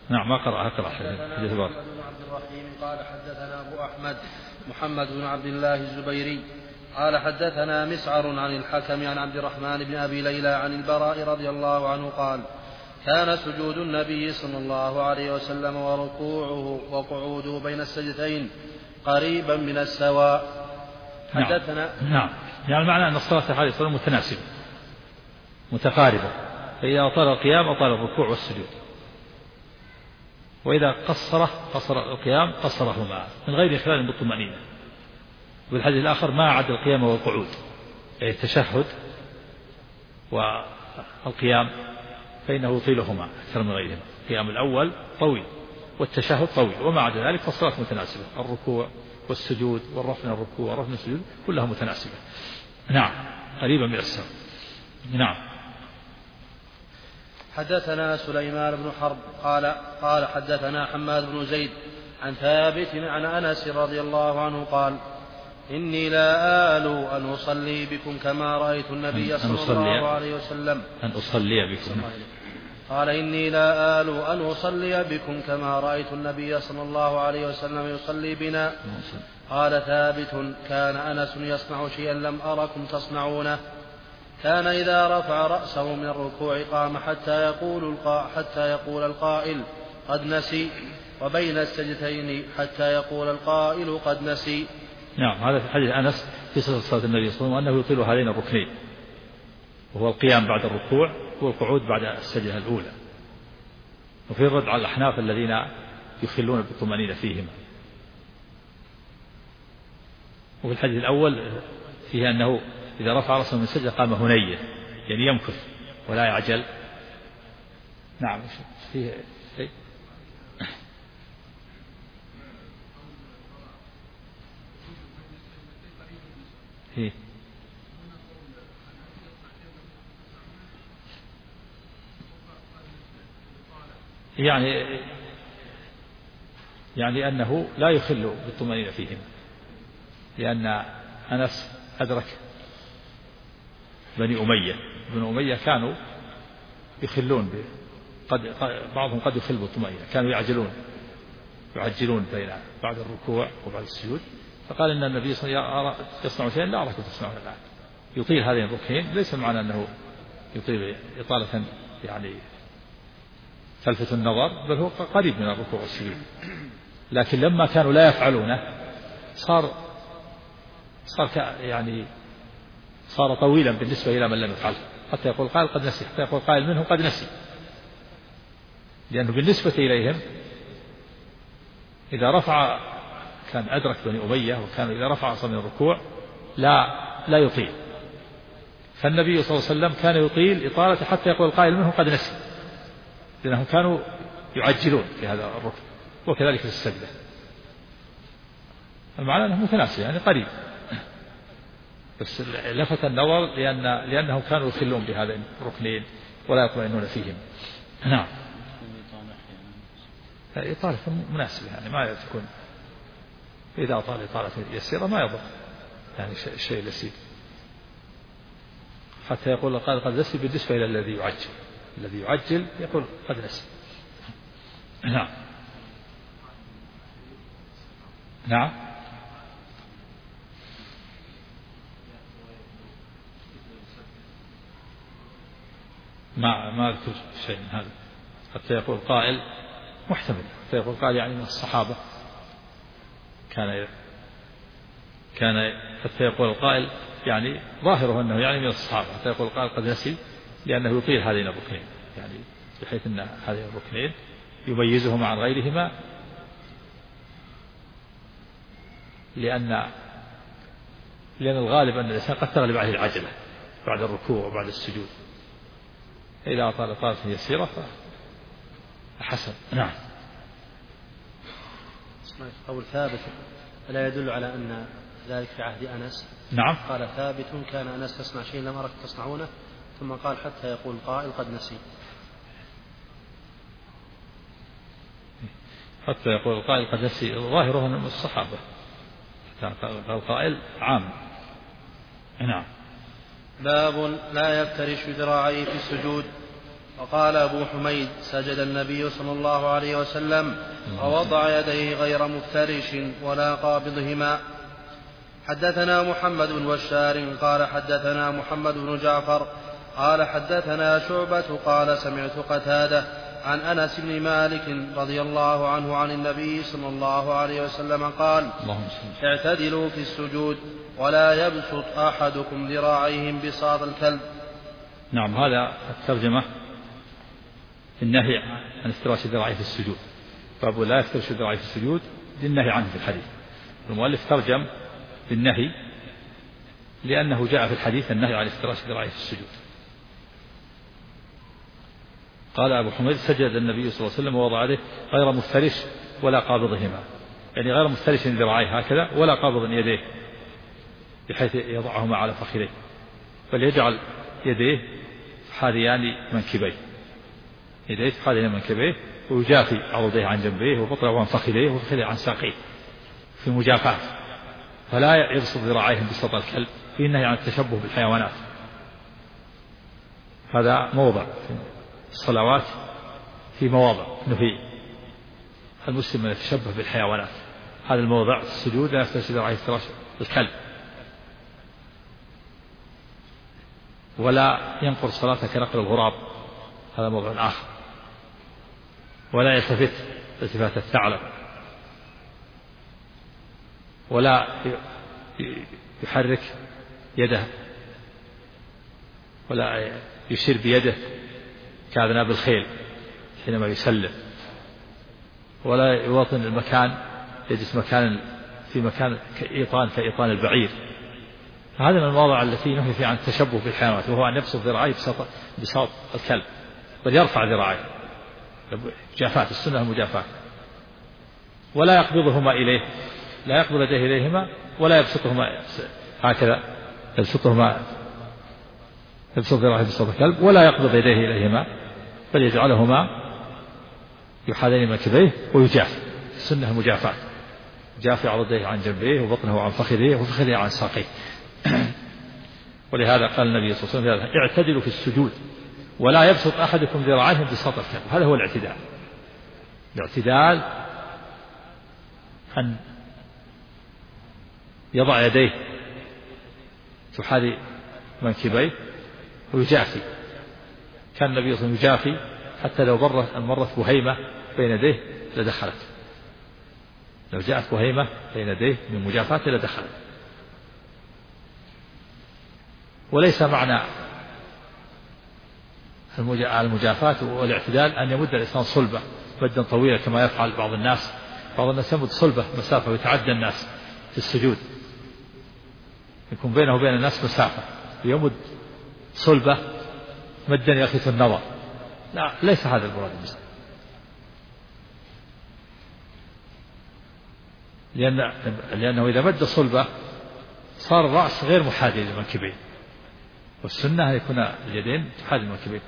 نعم ما أقرأ حديث محمد بن عبد الرحيم قال حدثنا أبو أحمد محمد بن عبد الله الزبيري قال حدثنا مسعر عن الحكم عن عبد الرحمن بن أبي ليلى عن البراء رضي الله عنه قال كان سجود النبي صلى الله عليه وسلم وركوعه وقعوده بين السجدتين قريبا من السواء. حدثنا نعم يعني معنى أن الصلاة عليه الصلاة متناسبة متقاربة، فإذا أطال القيام أطال الركوع والسجود، وإذا قصر القيام قصرهما من غير إخلال بالطمأنينة. والحديث الآخر ما عدا القيام والقعود، يعني التشهد والقيام فإنه يطيلهما أكثر من غيرهما. القيام الأول طويل والتشهد طويل، وما عدا ذلك فالصلاة متناسبة، الركوع والسجود والرفع من الركوع والرفع من السجود كلها متناسبة. نعم قريبا من السواء. نعم. حدثنا سليمان بن حرب قال حدثنا حماد بن زيد عن ثابت عن أنس رضي الله عنه قال إني لا آل أن أصلي بكم كما رأيت النبي صلى الله عليه وسلم أن أصلي بكم. قال إني لا آل أن أصلي بكم كما رأيت النبي صلى الله عليه وسلم يصلي بنا. قال ثابت كان أنس يصنع شيئا لم أركم تصنعونه، كان إذا رفع رأسه من الركوع قام حتى يقول القائل قد نسي، وبين السجدتين حتى يقول القائل قد نسي. نعم هذا في حديث أنس في صلاة النبي صلى الله عليه وسلم أنه يطيل هذين الركنين، وهو القيام بعد الركوع والقعود بعد السجدة الأولى، وفي الرد على الأحناف الذين يخلون بالطمأنينة فيهما. وفي الحديث الأول فيه أنه إذا رفع رأسه من السجدة قام هنيا، يعني يمكث ولا يعجل. نعم فيه شيء. يعني أنه لا يخل بالطمأنينة فيهم، لأن أنس أدرك بني أمية كانوا يخلون بعضهم قد يخل بالطمأنينة، كانوا يعجلون بين بعد الركوع وبعد السجود، فقال إن النبي صلى الله عليه وسلم يصنع شيئا لا أراكم تصنعون الآن، يطيل هذين الركنين، ليس معنى أنه يطيل إطالة يعني تلفت النظر، بل هو قريب من الركوع والسجود. لكن لما كانوا لا يفعلونه صار طويلا بالنسبة إلى من لم يفعله، حتى يقول قائل قد نسي، حتى يقول قائل منه قد نسي، لأنه بالنسبة إليهم إذا رفع كان أدرك بني أمية، وكانوا إذا رفع رأسه من الركوع لا يطيل، فالنبي صلى الله عليه وسلم كان يطيل إطالة حتى يقول القائل منه قد نسي، لأنهم كانوا يعجلون في هذا الركن، وكذلك في السجدة. المعنى أنه متناسب يعني قريب، بس لفت النظر لأنهم كانوا يخلون بهذين الركنين ولا يطمئنون فيهم. نعم إطالة مناسبة، يعني ما تكون إذا أطال إطالة يسيرة ما يضر، يعني شيء يسير، حتى يقول القائل قد نسي بالنسبة إلى الذي يعجل يقول قد نسي. نعم ما أذكر شيء من هذا، حتى يقول قائل محتمل، حتى يقول قائل يعني من الصحابة كان حتى يقول القائل يعني ظاهره أنه يعني من الصحابة، حتى يقول القائل قد نسي، لأنه يطيل هذين الركنين، يعني بحيث أن هذين الركنين يميزهما عن غيرهما، لأن الغالب أن الإنسان قد تغلب عليه العجلة بعد الركوع وبعد السجود، إذا أطال طالة يسيرة فحسن. نعم. قول ثابت لا يدل على أن ذلك في عهد أنس. نعم قال ثابت كان أنس يصنع شيء لم أرك تصنعونه، ثم قال حتى يقول قائل قد نسي، حتى يقول القائل قد نسي ظاهره من الصحابة، القائل عام. نعم. باب لا يفترش ذراعيه في السجود. وقال أبو حميد سجد النبي صلى الله عليه وسلم ووضع يديه غير مفترش ولا قابضهما. حدثنا محمد بن بشار قال حدثنا محمد بن جعفر قال حدثنا شعبة قال سمعت قتادة عن أنس بن مالك رضي الله عنه عن النبي صلى الله عليه وسلم قال اعتدلوا في السجود ولا يبسط أحدكم ذراعيه بساط الكلب. نعم، هذا الترجمة النهي عن افتراش الذراعين في السجود، باب لا يفترش الذراعين في السجود للنهي عنه في الحديث. المؤلف ترجم بالنهي لأنه جاء في الحديث النهي عن افتراش الذراعين في السجود. قال أبو حميد سجد النبي صلى الله عليه وسلم ووضع يديه غير مفترش ولا قابضهما، يعني غير مفترش ذراعيه هكذا ولا قابض يديه بحيث يضعهما على فخذيه، بل يجعل يديه حاذيان منكبيه، يديه حاذيان منكبيه، ويجافي عضديه عن جنبيه وبطنه عن فخذيه وفخذيه عن ساقيه في مجافاة، فلا يبسط ذراعيه بسط الكلب في النهي عن التشبه بالحيوانات. هذا موضع الصلوات، في مواضع نهي المسلم من يتشبه بالحيوانات، هذا الموضع السجود لا يفترش ذراعيه افتراش الكلب، ولا ينقر صلاته كنقر الغراب، هذا موضع آخر، ولا يلتفت التفات الثعلب، ولا يحرك يده ولا يشير بيده كأذناب الخيل حينما يسلم، ولا يواطن المكان، يجلس مكان في مكان كإيطان البعير. هذا من المواضع التي نهي فيها عن التشبه بالحيوانات، وهو أن يبسط ذراعيه بساط الكلب، بل يرفع ذراعيه مجافاة، السنة المجافاة، ولا يقبضهما إليه، لا يقبض يديه إليهما ولا يبسطهما هكذا، يبسط ذراعيه بساط الكلب ولا يقبض يديه إليهما، بل يجعلهما يحاذين منكبيه ويجافي، السنة المجافاة، جافي عضديه عن جنبيه وبطنه عن فخذيه وفخذيه عن ساقيه. ولهذا قال النبي صلى الله عليه وسلم اعتدلوا في السجود ولا يبسط أحدكم ذراعيه بساط الكلب. هذا هو الاعتدال. الاعتدال أن يضع يديه تحاذي منكبيه ويجافي، كان النبي صلى الله عليه وسلم يجافي حتى لو مرت بهيمة بين يديه لدخلت، لو جاءت بهيمة بين يديه من مجافاته لدخلت. وليس معنى المجافاة والاعتدال أن يمد الإنسان صلبة مدا طويلا كما يفعل بعض الناس يمد صلبة مسافة ويتعدى الناس في السجود، يكون بينه وبين الناس مسافة يمد صلبة مدا يخيف النظر، لا، ليس هذا المراد المسلم، لأنه إذا مد صلبة صار الرأس غير محاذي للمنكبين، والسنة أن يكون اليدين تحاذي المنكبين.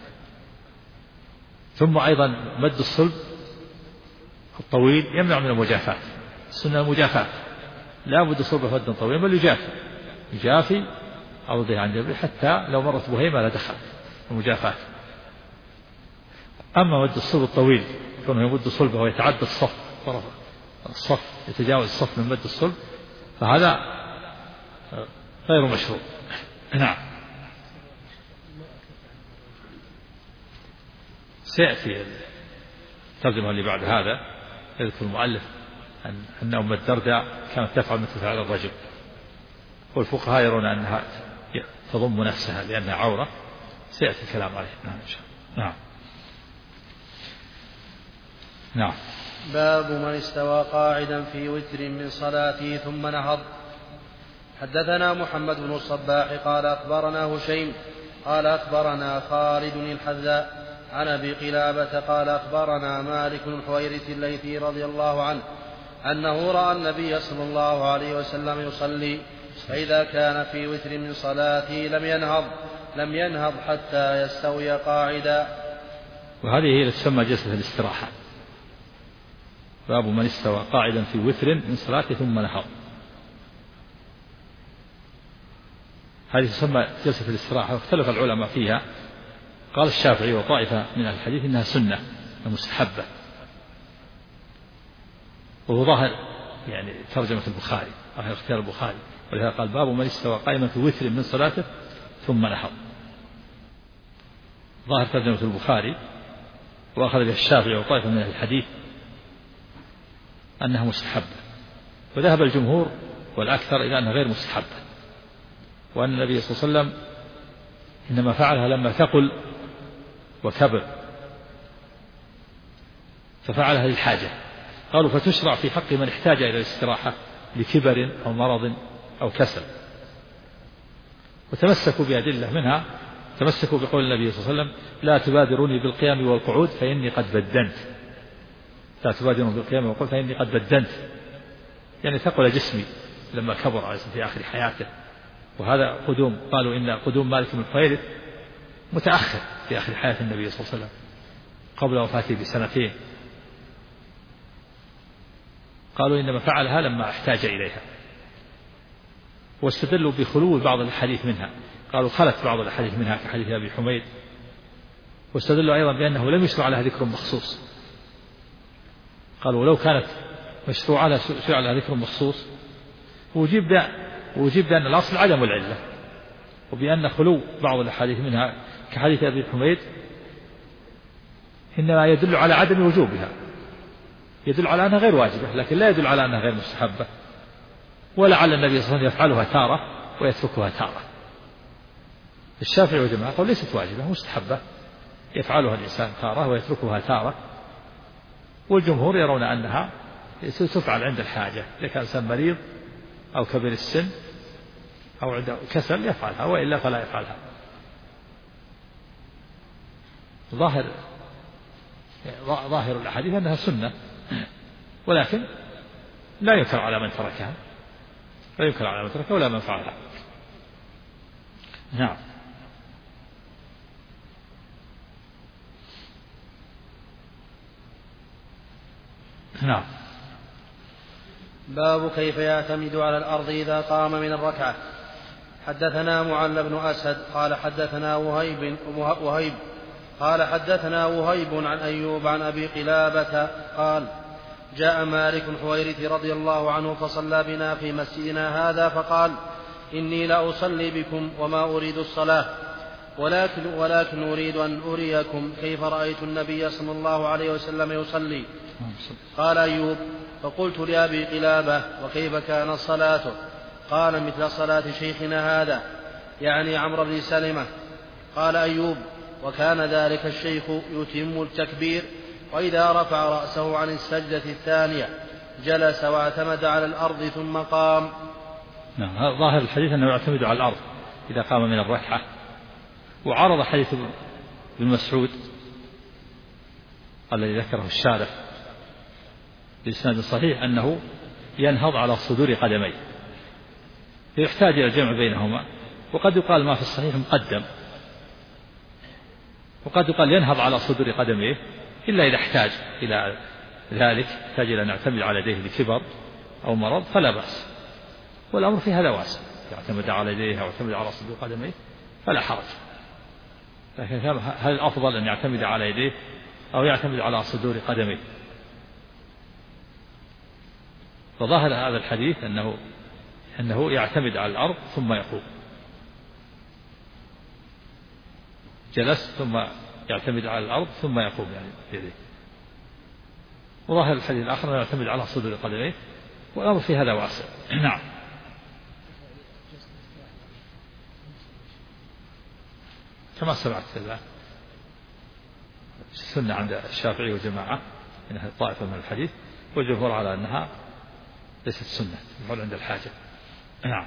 ثم أيضا مد الصلب الطويل يمنع من المجافاة، السنة المجافاة، لا بد صلبة مد طويل بل يجافي عضده عن جنبه حتى لو مرت بهيمة لا دخل المجافاة. أما مد الصلب الطويل كونه يمد صلبه ويتعدى الصف، طرف الصف يتجاوز الصف من مد الصلب، فهذا غير مشروع. نعم. سيأتي الترجمة اللي بعد هذا يذكر المؤلف أن أم الدرداء كانت تفعل مثل فعل الرجل، والفقهاء يرون أنها تضم نفسها لأنها عورة، سيأتي الكلام عليه. نعم إن شاء الله. نعم. نعم. باب من استوى قاعدا في وتر من صلاته ثم نهض. حدثنا محمد بن الصباح قال أخبرنا هشيم قال أخبرنا خالد الحذاء عن أبي قلابة قال أخبرنا مالك بن الحويرث الليثي رضي الله عنه أنه رأى النبي صلى الله عليه وسلم يصلي، فإذا كان في وتر من صلاته لم ينهض حتى يستوي قاعدا. وهذه هي تسمى جلسة الاستراحة. باب من استوى قاعدا في وتر من صلاته ثم نهض، هذه تسمى جلسة الاستراحة، واختلف العلماء فيها، قال الشافعي وطائفة من الحديث إنها سنة مستحبة، وهو ظاهر يعني ترجمة البخاري، اختيار البخاري، ولهذا قال باب من استوى قائما في وتر من صلاته ثم نهض. ظاهر ترجمة البخاري وأخذ به الشافعي وطائفة من الحديث أنها مستحبة، وذهب الجمهور والأكثر إلى أنها غير مستحبة، وأن النبي صلى الله عليه وسلم إنما فعلها لما ثقل وكبر ففعلها للحاجة. قالوا فتشرع في حق من احتاج إلى الاستراحة لكبر أو مرض أو كسل. وتمسكوا بأدلة منها تمسكوا بقول النبي صلى الله عليه وسلم لا تبادروني بالقيام والقعود فإني قد بدنت. لا تبادروني بالقيام والقعود فإني قد بدنت، يعني ثقل جسمي لما كبر عليه في آخر حياته. وهذا قدوم، قالوا إن قدوم مالك بن الحويرث متأخر في آخر حياة النبي صلى الله عليه وسلم قبل وفاته بسنتين. قالوا إنما فعلها لما احتاج إليها، واستدلوا بخلو بعض الحديث منها، قالوا خلت بعض الحديث منها كحديث أبي حميد، واستدلوا أيضا بأنه لم يشرع لها ذكر مخصوص. قالوا ولو كانت مشروعة شرع لها ذكر مخصوص، وجيب بأن الأصل عدم العلة، وبأن خلو بعض الحديث منها كحديث أبي حميد إنما يدل على عدم وجوبها، يدل على أنها غير واجبة لكن لا يدل على أنها غير مستحبة. ولعل النبي صلى الله عليه وسلم يفعلها تارة ويتركها تارة. الشافعي وجماعة قالوا ليست واجبة مستحبة، يفعلها الإنسان تارة ويتركها تارة، والجمهور يرون أنها تفعل عند الحاجة، إذا كان إنسان مريض أو كبير السن أو عنده كسل يفعلها، وإلا فلا يفعلها. ظاهر الأحاديث أنها سنة، ولكن لا ينكر على من تركها، لا ينكر على من تركها ولا من فعلها. نعم. نعم. باب كيف يعتمد على الأرض إذا قام من الركعة. حدثنا معل بن أسد قال حدثنا وهيب قال حدثنا وهيب عن أيوب عن أبي قلابة قال جاء مالك حويرث رضي الله عنه فصلى بنا في مسجدنا هذا فقال إني لأصلي بكم وما أريد الصلاة ولكن أريد أن أريكم كيف رأيت النبي صلى الله عليه وسلم يصلي. قال أيوب فقلت لأبي قلابة وكيف كانت صلاته؟ قال مثل صلاة شيخنا هذا، يعني عمرو بن سلمة. قال أيوب وكان ذلك الشيخ يتم التكبير، وإذا رفع رأسه عن السجدة الثانية جلس واعتمد على الأرض ثم قام. نعم. ظاهر الحديث أنه يعتمد على الأرض إذا قام من الركعة، وعرض حديث ابن مسعود الذي ذكره الشارح بإسناد صحيح أنه ينهض على صدور قدميه، يحتاج إلى الجمع بينهما، وقد يقال ما في الصحيح مقدم، وقد يقال ينهض على صدور قدميه إلا إذا احتاج إلى ذلك، يحتاج إلى أن يعتمد على يديه لكبر أو مرض فلا بأس، والأمر في هذا واسع، يعتمد على يديه أو يعتمد على صدور قدميه فلا حرج. لكن هل الأفضل أن يعتمد على يديه أو يعتمد على صدور قدميه؟ فظاهر هذا الحديث أنه يعتمد على الأرض ثم يقوم، جلس ثم يعتمد على الأرض ثم يقوم يعني يديه. وظاهر الحديث الآخر أنه يعتمد على صدور قدميه، والأمر في هذا واسع. نعم. كما سمعت السنة عند الشافعي وجماعة إنها طائفة من الحديث، والجمهور على أنها ليست سنة، يفعل عند الحاجة. نعم.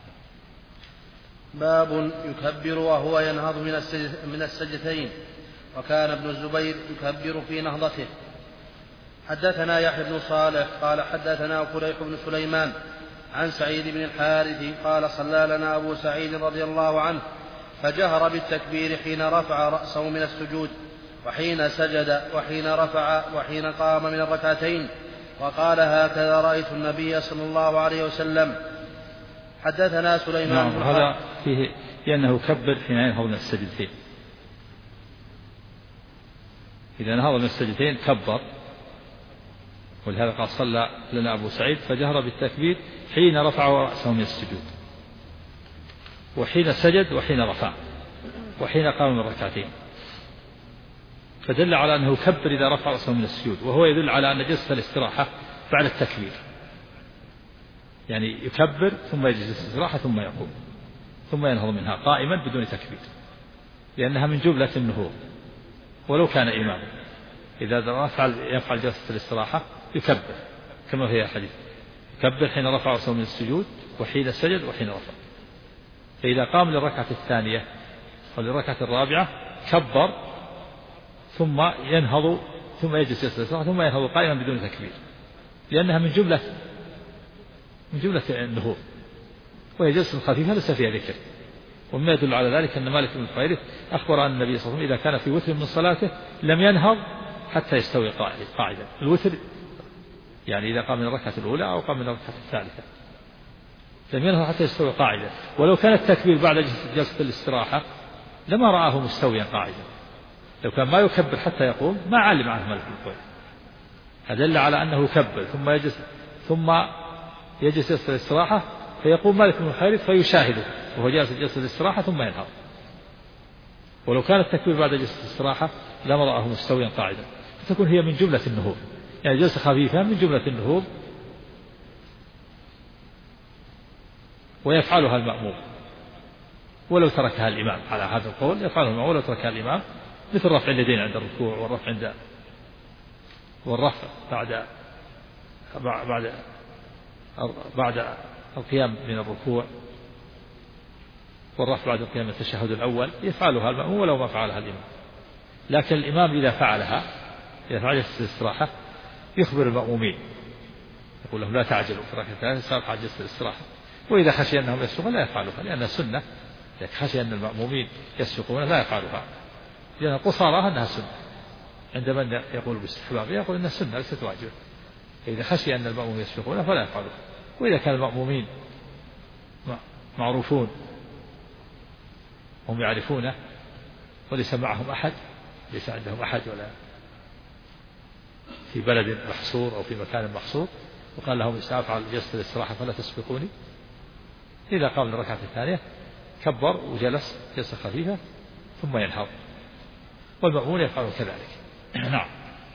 باب يكبر وهو ينهض من السجدتين، وكان ابن الزبير يكبر في نهضته. حدثنا يحيى بن صالح قال حدثنا فليح بن سليمان عن سعيد بن الحارث قال صلى لنا أبو سعيد رضي الله عنه فجهر بالتكبير حين رفع رأسه من السجود وحين سجد وحين رفع وحين قام من الركعتين، وقال هكذا رأيت النبي صلى الله عليه وسلم. حدثنا سليمان. نعم. هذا فيه لأنه كبر حين ينهض من السجدتين، إذا نهض من السجدتين كبر، ولهذا قال صلى لنا أبو سعيد فجهر بالتكبير حين رفع رأسه من السجود، وحين سجد، وحين رفع، وحين قام من ركعتين، فدل على أنه يكبر إذا رفع رأسه من السجود، وهو يدل على أن جلسة الاستراحة بعد التكبير، يعني يكبر ثم يجلس الاستراحة ثم يقوم ثم ينهض منها قائما بدون تكبير، لأنها من جملة النهوض ولو كان إماما. إذا يفعل جلسة الاستراحة يكبر كما في الحديث، يكبر حين رفع رأسه من السجود وحين سجد وحين رفع. فإذا قام للركعة الثانية وللركعة الرابعة كبر ثم ينهض ثم يجلس الاستراحة ثم ينهض قائما بدون تكبير، لأنها من جملة النهوض، وهي جلسة خفيفة ليس فيها ذكر. ومما يدل على ذلك أن مالك بن الحويرث أخبر أن النبي صلى الله عليه وسلم إذا كان في وتر من صلاته لم ينهض حتى يستوي قاعدا. الوتر يعني إذا قام من الركعة الأولى أو قام من الركعة الثالثة لم ينهض حتى يستوي قاعدا، ولو كان التكبير بعد جلسة الاستراحة لما رآه مستويا قاعدا. لو كان ما يكبر حتى يقوم ما علم عنه مالك بن الحويرث، فدل على أنه يكبر ثم يجلس الاستراحة، فيقوم مالك بن الحويرث فيشاهده وهو جالس جلسة الاستراحة ثم ينهض. ولو كان التكبير بعد جلسة الاستراحة لما رآه مستويا قاعدا، فتكون هي من جملة النهوض، يعني جلسة خفيفة من جملة النهوض، ويفعلها المأموم ولو تركها الإمام. على هذا القول يفعلها المأموم ولو تركها الإمام، مثل رفع اليدين عند الركوع، والرفع بعد القيام من الركوع، والرفع بعد القيام من التشهد الأول، يفعلها المأموم ولو ما فعلها الإمام. لكن الإمام إذا فعل جلسة الاستراحة يخبر المأمومين، يقول لهم لا تعجلوا في الركعة الثالثة سأفعل جلسة الاستراحة، وإذا خشي أنهم يسبقون لا يفعلوها لأنها سنة، إذا خشي أن المأمومين يسبقون لا يفعلوها، لأن قصارها أنها سنة. عندما يقول باستحباب يقول أنها سنة ليست واجبة، إذا خشي أن المأمومين يسبقون فلا يفعلوها. وإذا كان المأمومين معروفون هم يعرفونه وليس معهم أحد، ليس عندهم أحد ولا في بلد محصور أو في مكان محصور، وقال لهم سأفعل جلسة الاستراحة فلا تسبقوني، إذا قام للركعة الثانية كبر وجلس جلسة خفيفة ثم ينهض، والمأمون يفعل كذلك. نعم.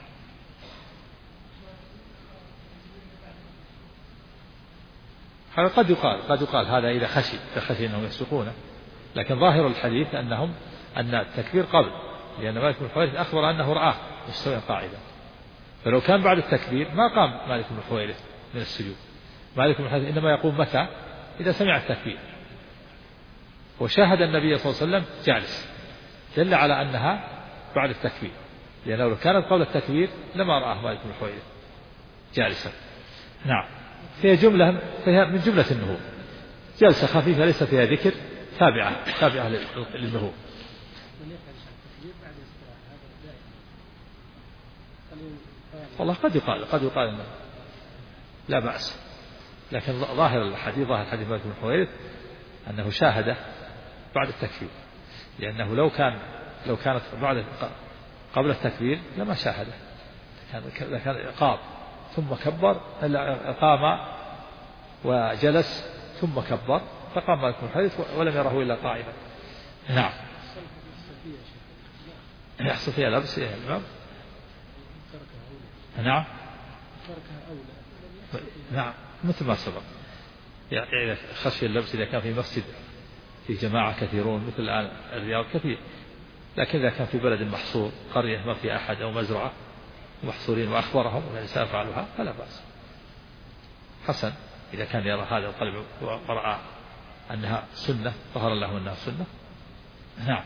هذا قد يقال هذا إذا خشي أنهم يسبقونه، لكن ظاهر الحديث أن التكبير قبل، لأن مالك بن الحويرث أخبر أنه رآه مستويا قاعدا، فلو كان بعد التكبير ما قام مالك بن الحويرث من السجود. مالك بن الحويرث إنما يقوم متى؟ إذا سمع التكبير وشاهد النبي صلى الله عليه وسلم جالس، دل على أنها بعد التكبير، لأنه لو كانت قبل التكبير لما رآه مالك بن الحويرث جالسا. نعم. فيها من جملة النهوض، جلسة خفيفة ليس فيها ذكر، تابعة للنهوض. والله قد يقال إنه لا بأس، لكن ظاهر الحديث مالك بن الحويرث أنه شاهده بعد التكبير، لأنه لو كانت قبل التكبير لما شاهده، كان قام ثم كبر، قام وجلس ثم كبر، فقام مالك بن الحويرث ولم يره إلا قائما. نعم. يحصل فيها لبس يا الإمام. نعم. نعم مثل ما سبق، يعني خشي اللبس إذا كان في مسجد في جماعة كثيرون مثل الآن الرياض كثير، لكن إذا كان في بلد محصور، قرية ما في أحد أو مزرعة محصورين وأخبرهم والإنسان فعلوها فلا بأس، حسن إذا كان يرى هذا القلب ورأى أنها سنة، ظهر له أنها سنة. نعم.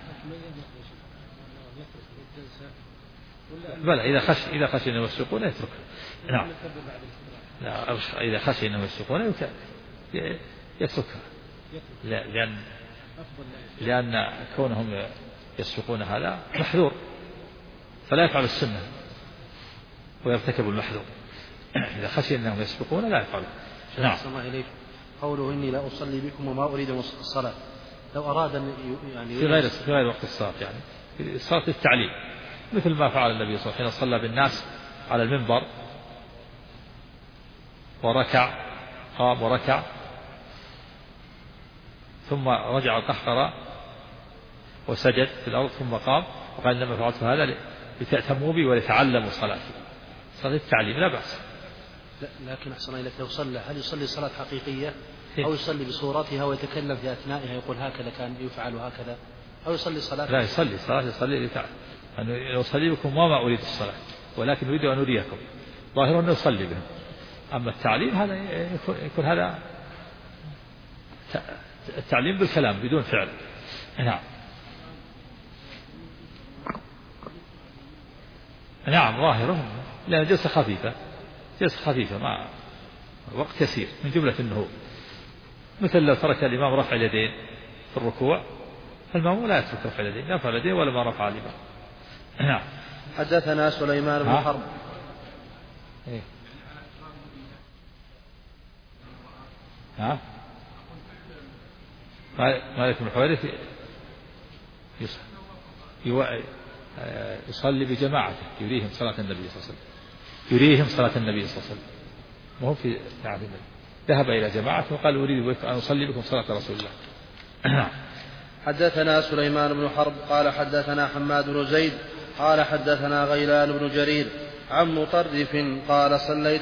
بلى إذا خشي أنه يسبقون يتركه. نعم. لا إذا خشي أنه يسبقون يتركها، لأن كونهم يسبقون هذا محذور، فلا يفعل السنة ويرتكب المحذور. إذا خشي أنهم يسبقون لا يفعل. نعم. قوله إني لا أصلي بكم وما أريد الصلاة، لو أراد أن يعني في غير وقت الصلاة، يعني في صلاة التعليم مثل ما فعل النبي صلى الله عليه وسلم حين صلى بالناس على المنبر وركع، قام وركع ثم رجع القحقرة وسجد في الأرض ثم قام، وقال إنما فعلت هذا لتأتموا بي ولتعلموا صلاتي. صلاة التعليم لا بأس. لكن أحسن إليك لو صلى هل يصلي صلاة حقيقية أو يصلي بصورتها ويتكلم في أثنائها يقول هكذا كان يفعل هكذا، أو يصلي صلاة؟ لا، يصلي صلاة يصلي أنه يصلي بكم وما أريد الصلاة ولكن أريد أن أريكم، ظاهر أنه يصلي بهم. أما التعليم هذا يكون هذا التعليم بالكلام بدون فعل. نعم نعم ظاهره لأن جلسة خفيفة، جلسة خفيفة مع وقت يسير من جملة النهوض، مثل لو ترك الإمام رفع اليدين في الركوع فالمأموم لا يترك رفع اليدين، لا رفع اليدين ولا ما رفع الإمام. نعم. حدثنا سليمان بن حرب. إيه؟ ها؟ مالك بن الحويرث يصلي بجماعته يريهم صلاة النبي صلى الله عليه وسلم، يريهم صلاة النبي صلى الله عليه وسلم، وهم في تعظيم ذهب إلى جماعة وقال أريد أن أصلي بكم صلاة رسول الله. حدثنا سليمان بن حرب قال حدثنا حماد بن زيد قال حدثنا غيلان بن جرير عن مطرف قال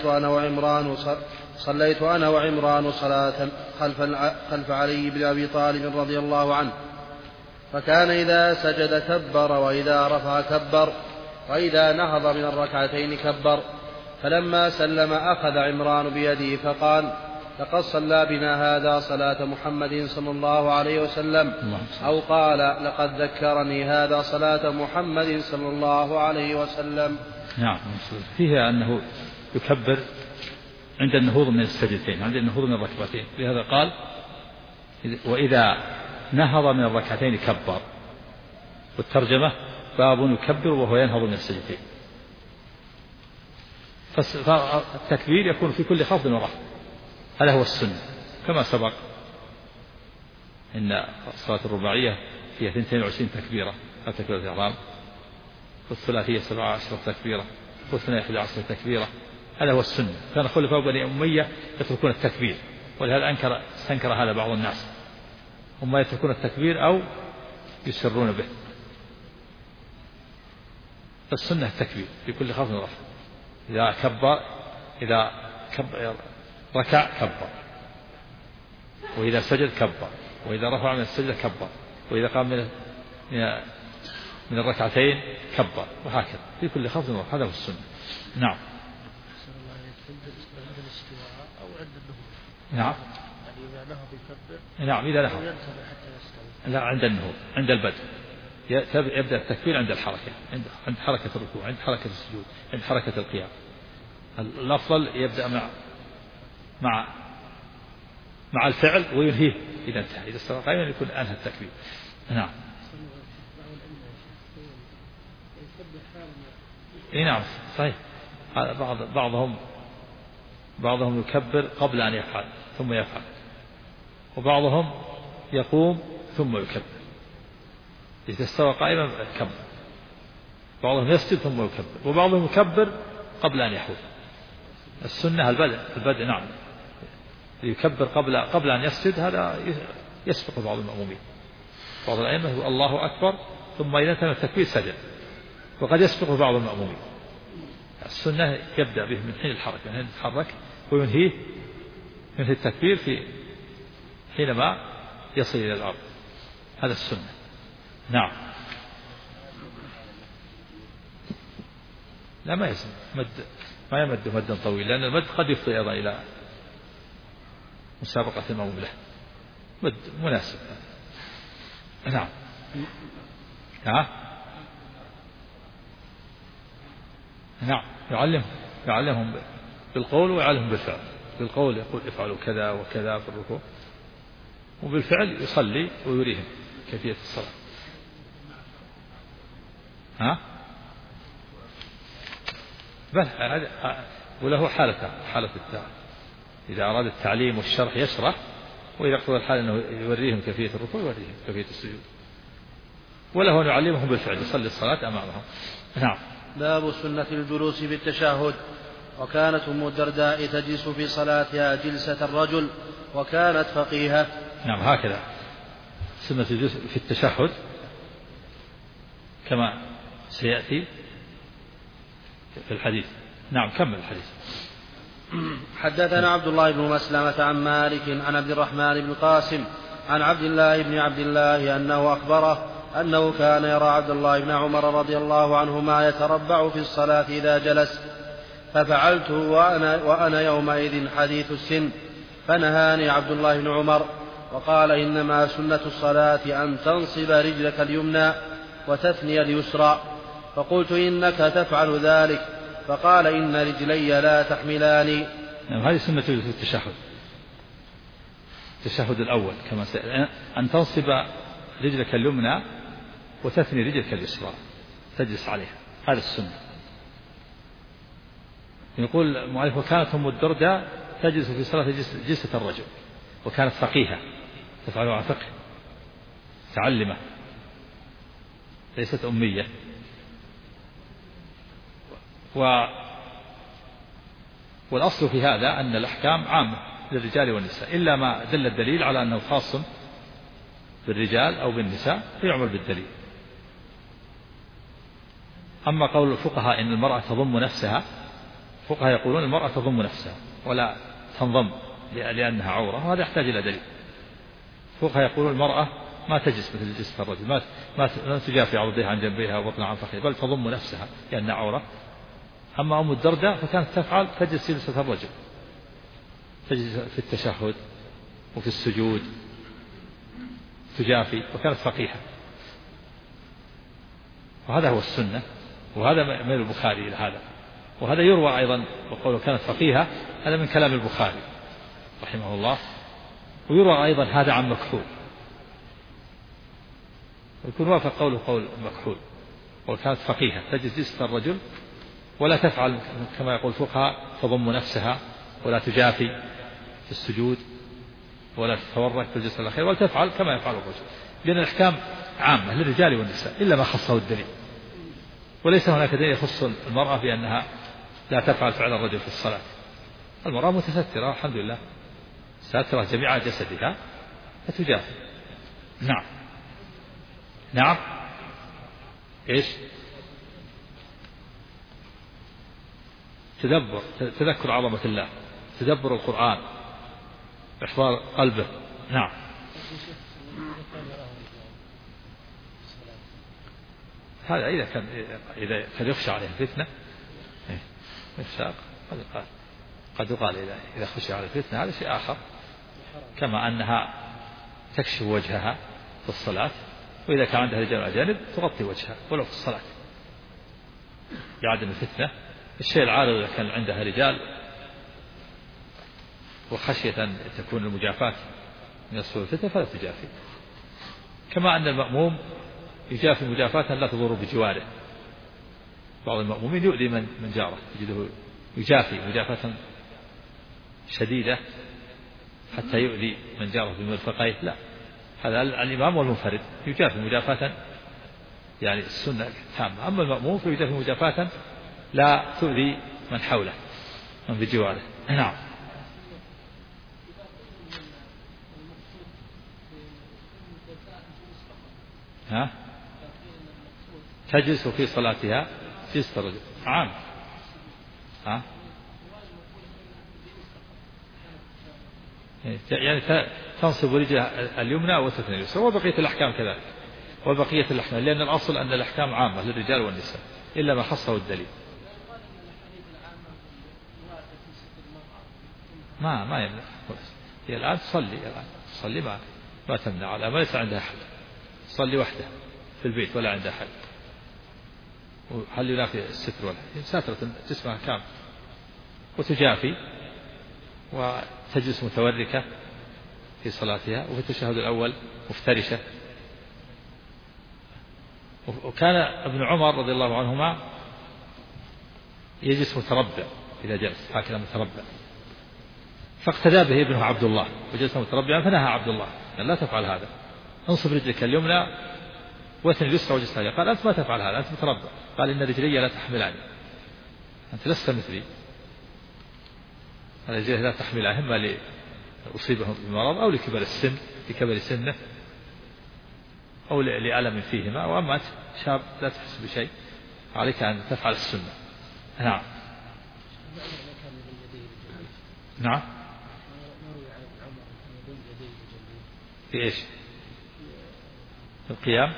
صليت أنا وعمران صلاة خلف علي بن أبي طالب رضي الله عنه، فكان إذا سجد كبر وإذا رفع كبر وإذا نهض من الركعتين كبر، فلما سلم أخذ عمران بيده فقال لقد صلى بنا هذا صلاة محمد صلى الله عليه وسلم، أو قال لقد ذكرني هذا صلاة محمد صلى الله عليه وسلم. نعم. فيها أنه يكبر عند النهوض من السجدتين، عند النهوض من الركبتين، لهذا قال وإذا نهض من الركعتين كبر، والترجمة باب يكبر وهو ينهض من السجدتين. فالتكبير يكون في كل خفض ورفع، هذا هو السنة كما سبق إن الصلاة الرباعية فيها 22 تكبيرة، تكبيرة الإحرام، والثلاثية 17 تكبيرة، والثنائية 11 تكبيرة، هذا هو السنة. كان خلفاء بني أمية يتركون التكبير، ولهذا استنكر هذا بعض الناس، هم يتركون التكبير أو يسرون به. فالسنة التكبير في كل خفض ورفع، إذا ركع كبر، وإذا سجد كبر، وإذا رفع من السجدة كبر، وإذا قام من الركعتين كبر، وهكذا في كل خفض ورفع، هذا هو السنة. نعم. نعم. نعم إذا نهض، لا عند النهوض، عند البدء يبدأ التكبير عند الحركة، عند حركة الركوع، عند حركة السجود، عند حركة القيام. الأفضل يبدأ مع الفعل وينهيه إذا انتهى، إذا استوى قائما يكون أنهى التكبير. نعم. نعم صحيح. بعضهم يكبر قبل أن يفعل ثم يفعل، وبعضهم يقوم ثم يكبر، إذا استوى قائما يكبر، بعضهم يسجد ثم يكبر، وبعضهم يكبر قبل أن يحول. السنة البدء. نعم. يكبر قبل أن يسجد، هذا يسبق بعض المأمومين. بعض الأئمة يقول الله أكبر ثم إذا تم التكبير سجد، وقد يسبق بعض المأمومين. السنة يبدأ به من حين الحركة، من حين يتحرك، وينهي التكبير حينما يصل إلى الأرض، هذا السنة. نعم. لا ما يسمى ما يمد مدا طويلا، لأن المد قد يفضي أيضا إلى مسابقة المأموم له، مد مناسب. نعم. نعم. يعلمهم بالقول ويعلمهم بالفعل. بالقول يقول افعلوا كذا وكذا في الركوع، وبالفعل يصلي ويريهم كيفية الصلاة. بل وله حالة إذا أراد التعليم والشرح يشرح، وإذا اقتضى الحال أنه يوريهم كيفية الركوع يوريهم كيفية السجود، وله أن يعلمهم بالفعل، يصلي الصلاة أمامهم. نعم. باب سنة الجلوس في التشهد. وكانت أم الدرداء تجلس في صلاتها جلسة الرجل وكانت فقيهة. نعم هكذا سنة الجلوس في التشهد كما سيأتي في الحديث. نعم كمل الحديث. حدثنا عبد الله بن مسلمة عن مالك عن عبد الرحمن بن القاسم عن عبد الله بن عبد الله أنه أخبره أنه كان يرى عبد الله بن عمر رضي الله عنهما يتربع في الصلاة إذا جلس، ففعلته وأنا يومئذ حديث السن، فنهاني عبد الله بن عمر وقال إنما سنة الصلاة أن تنصب رجلك اليمنى وتثني اليسرى، فقلت إنك تفعل ذلك، فقال إن رجلي لا تحملاني. هذه سنة التشهد، التشهد الأول كما أن تنصب رجلك اليمنى وتثني رجلك اليسرى تجلس عليها، هذا السنة. يقول المؤلف وكانت أم الدرداء تجلس في صلاة جلسة الرجل وكانت فقيهة تفعل عن فقه تعلمة ليست أمية. والأصل في هذا أن الأحكام عامة للرجال والنساء إلا ما دل الدليل على أنه خاص بالرجال أو بالنساء فيعمل بالدليل. أما قول الفقهاء إن المرأة تضم نفسها، الفقهاء يقولون المرأة تضم نفسها ولا تنضم لأنها عورة، وهذا يحتاج إلى دليل. الفقهاء يقولون المرأة ما تجلس مثل جلسة الرجل، ما تجافي عرضها عن جنبيها وبطنها عن فخذها، بل تضم نفسها لأنها عورة. أما أم الدرداء فكانت تجلس جلسة الرجل، تجلس في التشهد وفي السجود تجافي، وكانت فقيهة، وهذا هو السنة، وهذا ميل البخاري إلى هذا. وهذا يروى أيضا، وقوله كانت فقيهة هذا من كلام البخاري رحمه الله، ويروى أيضا هذا عن مكحول، ويكون وافق قوله قول مكحول، وكانت فقيهة تجلس جلسة الرجل ولا تفعل كما يقول الفقهاء تضم نفسها ولا تجافي في السجود ولا تتورك في الجلسة الأخيرة، ولا تفعل كما يفعل الرجل، لأن الأحكام عامة للرجال والنساء إلا ما خصه الدليل. وليس هناك دليل يخص المرأة بأنها لا تفعل فعل الرجل في الصلاة. المرأة متسترة الحمد لله، ساترة جميع جسدها فتجافي. نعم. نعم إيش؟ تذكر عظمة الله، تدبر القرآن، إحضار قلبه. نعم. هذا إذا كان يخشى عليه الفتنة، قد يقال إذا خشي على الفتنة هذا شيء آخر، كما أنها تكشف وجهها في الصلاة، وإذا كان عندها رجال أجانب تغطي وجهها ولو في الصلاة لعدم الفتنة. الشيء العارض إذا كان عندها رجال وخشية أن تكون المجافاة من أسباب الفتنة فلا تجافي، كما أن المأموم يجافي مجافاة لا تضر بجواره. بعض المأمومين يؤذي من جاره، يجده يجافي مجافاة شديدة حتى يؤذي من جاره بمرفقيه، لا، هذا الإمام والمنفرد يجافي مجافاة يعني السنة التامة. أما المأموم فيجافي مجافاة لا تؤذي من حوله من بجواره. نعم. تجلس في صلاتها جلسة الرجل عام. يعني تنصب رجلها اليمنى وتثني اليسرى، وبقية الأحكام كذلك، وبقية الأحكام، لأن الأصل أن الأحكام عامة للرجال والنساء إلا ما خصه الدليل. ما يمنع، هي الآن تصلي ما تمنع، على ما ليس عندها أحد، تصلي وحدها في البيت ولا عندها أحد، وهل ينافي الستر ولا ساترة جسمها كامل، وتجافي وتجلس متوركة في صلاتها، وفي التشهد الأول مفترشة. وكان ابن عمر رضي الله عنهما يجلس متربع إذا جلس هكذا متربع، فاقتدى به ابنه عبد الله وجلس متربعا، فنهى عبد الله قال لا تفعل هذا، انصب رجلك اليمنى واثني اليسرى وجلست عليها. قال أنت ما تفعل هذا، أنت متربع. قال إن رجلي لا تحملني، أنت لست مثلي، رجلي لا تحملني، إما لأصيبهم بمرض أو لكبر السن، لكبر سنه أو لألم فيهما، وأما أنت شاب لا تحس بشيء، عليك أن تفعل السنة. نعم. نعم. في إيش؟ في القيام؟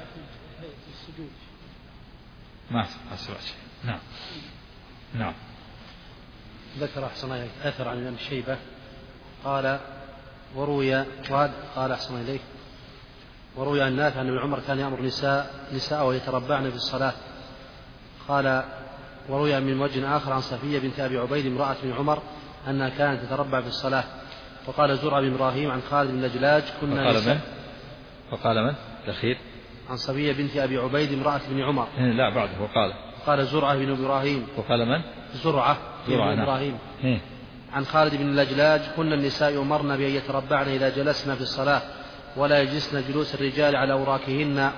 ما سمعت شيء. نعم. نعم. ذكر أحسن إليك أثر عن ابن شيبة قال وروي قال أحسن إليك وروي عن نافع أن ابن عمر كان يأمر نساء ويتربعن في الصلاة. قال وروي من وجه آخر عن صفية بنت أبي عبيد امرأة بن عمر أنها كانت تتربع في الصلاة. وقال زرع بن إبراهيم عن خالد بن لجلاج وقال من الأخير عن صفية بنت أبي عبيد امرأة بن عمر. لا بعده قال زرعة بن إبراهيم. وقال من؟ زرعة بن إبراهيم عن خالد بن لجلاج كنا النساء يؤمرن بأن يتربعن إذا جلسنا في الصلاة ولا يجلسن جلوس الرجال على أوراكهن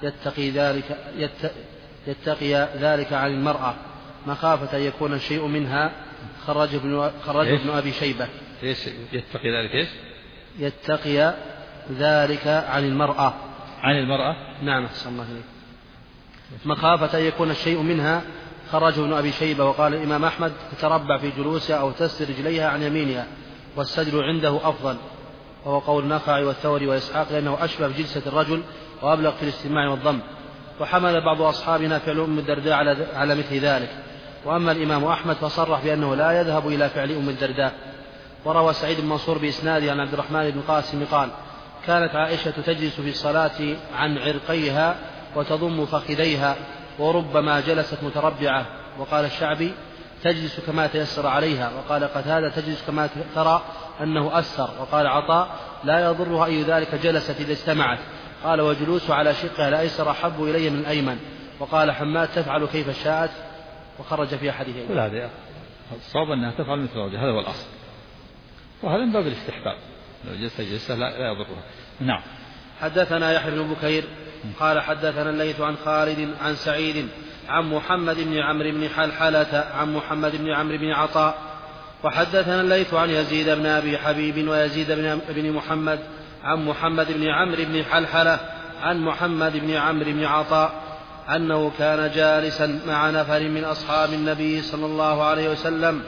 يتقي ذلك عن المرأة مخافة أن يكون شيء منها. خرج ابن أبي شيبة. يتقي ذلك إيش؟ يتقي ذلك عن المرأة. عن المرأة؟ نعم أحسن الله إليك. مخافة أن يكون الشيء منها. خرج ابن أبي شيبة. وقال الإمام أحمد تتربع في جلوسها أو تسر رجليها عن يمينها والسجل عنده أفضل، وهو قول النخعي والثوري وإسحاق لأنه أشبه بجلسة الرجل وأبلغ في الاستماع والضم. وحمل بعض أصحابنا فعل أم الدرداء على مثل ذلك. وأما الإمام أحمد فصرح بأنه لا يذهب إلى فعل أم الدرداء. وروى سعيد بن منصور بإسناده عن عبد الرحمن بن القاسم قال كانت عائشة تجلس في الصلاة عن عرقيها وتضم فخذيها وربما جلست متربعة. وقال الشعبي تجلس كما تيسر عليها. وقال قتادة تجلس كما ترى أنه أسر. وقال عطاء لا يضرها أي ذلك جلست إذا اجتمعت. قال وجلوس على شقها الأيسر أحب إلي من الأيمن. وقال حماد تفعل كيف شاءت وخرج في أحدهما. لا هذا الصواب أنها تفعل مثل وجه، هذا هو الأصل، وهذا من باب الاستحباب، لو جلسة لا يضرها. نعم. حدثنا يحيى بن بكير قال حدثنا الليث عن خالد عن سعيد عن محمد بن عمرو بن حلحلة عن محمد بن عمرو بن عطاء. وحدثنا الليث عن يزيد بن أبي حبيب ويزيد بن محمد عن محمد بن عمرو بن حلحلة عن محمد بن عمرو بن عطاء أنه كان جالسا مع نفر من أصحاب النبي صلى الله عليه وسلم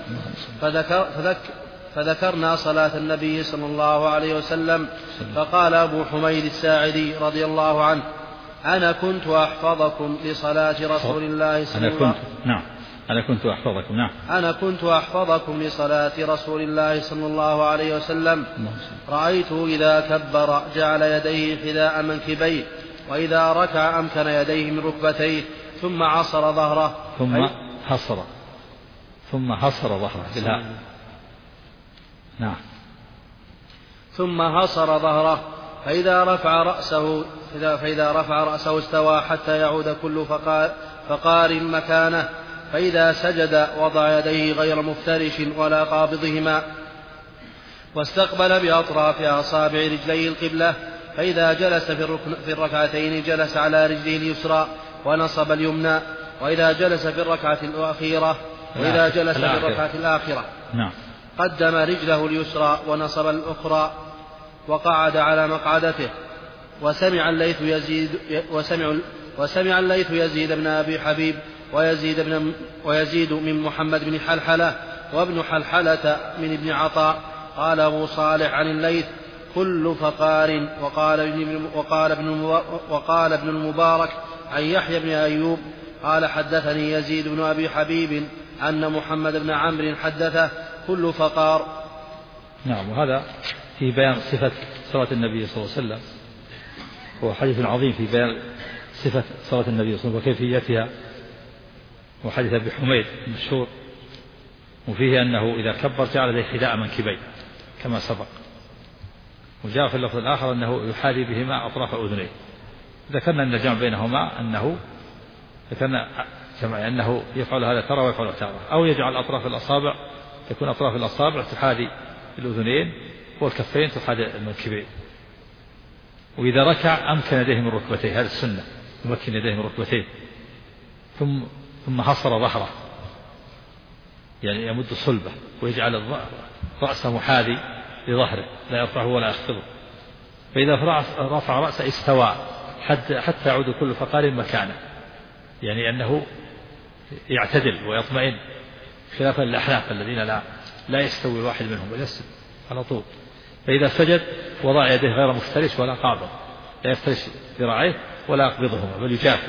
فذكرنا صلاة النبي صلى الله عليه وسلم. فقال أبو حميد الساعدي رضي الله عنه أنا كنت أحفظكم لصلاة رسول الله صلى الله عليه وسلم. أنا كنت أحفظكم لصلاة رسول الله صلى الله عليه وسلم. رأيته إذا كبر جعل يديه حذاء منكبيه وإذا ركع أمكن يديه من ركبتيه ثم عصر ظهره ثم حصر ظهره بالهاء. نعم. ثم حصر ظهره فإذا رفع رأسه استوى حتى يعود كل فقار مكانه. فإذا سجد وضع يديه غير مفترش ولا قابضهما واستقبل بأطراف أصابع رجليه القبلة. فإذا جلس في الركعتين جلس على رجله اليسرى ونصب اليمنى. وإذا جلس في الركعة الآخرة قدم رجله اليسرى ونصب الأخرى وقعد على مقعدته. وسمع الليث يزيد بن أبي حبيب ويزيد من محمد بن حلحلة وابن حلحلة من ابن عطاء. قال أبو صالح عن الليث كل فقار. وقال ابن المبارك عن يحيى بن أيوب قال حدثني يزيد بن أبي حبيب أن محمد بن عمرو حدثه كل فقار. نعم. وهذا في بيان صفة صلاة النبي صلى الله عليه وسلم، هو حديث عظيم في بيان صفة صلاة النبي صلى الله عليه وسلم وكيفيتها. وحديث أبي حميد مشهور وفيه أنه إذا كبر جعل يديه حذاء منكبيه كما سبق. وجاء في اللفظ الآخر أنه يحاذي بهما أطراف أذنيه. ذكرنا أن الجمع بينهما أنه يفعل هذا ترى ويفعل ترى، أو يجعل أطراف الأصابع تكون أطراف الأصابع تحاذي الأذنين والكفين تحاذي المنكبين. وإذا ركع أمكن يديه من ركبتيه، هذا السنة. يمكن يديه من ركبتيه ثم حصر ظهره، يعني يمد صلبه ويجعل رأسه محاذي لظهره لا يرفعه ولا يخفضه، فإذا رفع رأسه استوى حتى يعود كل فقار مكانه، يعني أنه يعتدل ويطمئن، خلافا للأحناف الذين لا يستوي الواحد منهم بل يسجد على طول. فإذا سجد وضع يديه غير مفترش ولا قابض، لا يفترش ذراعيه ولا يقبضهما بل يجافي.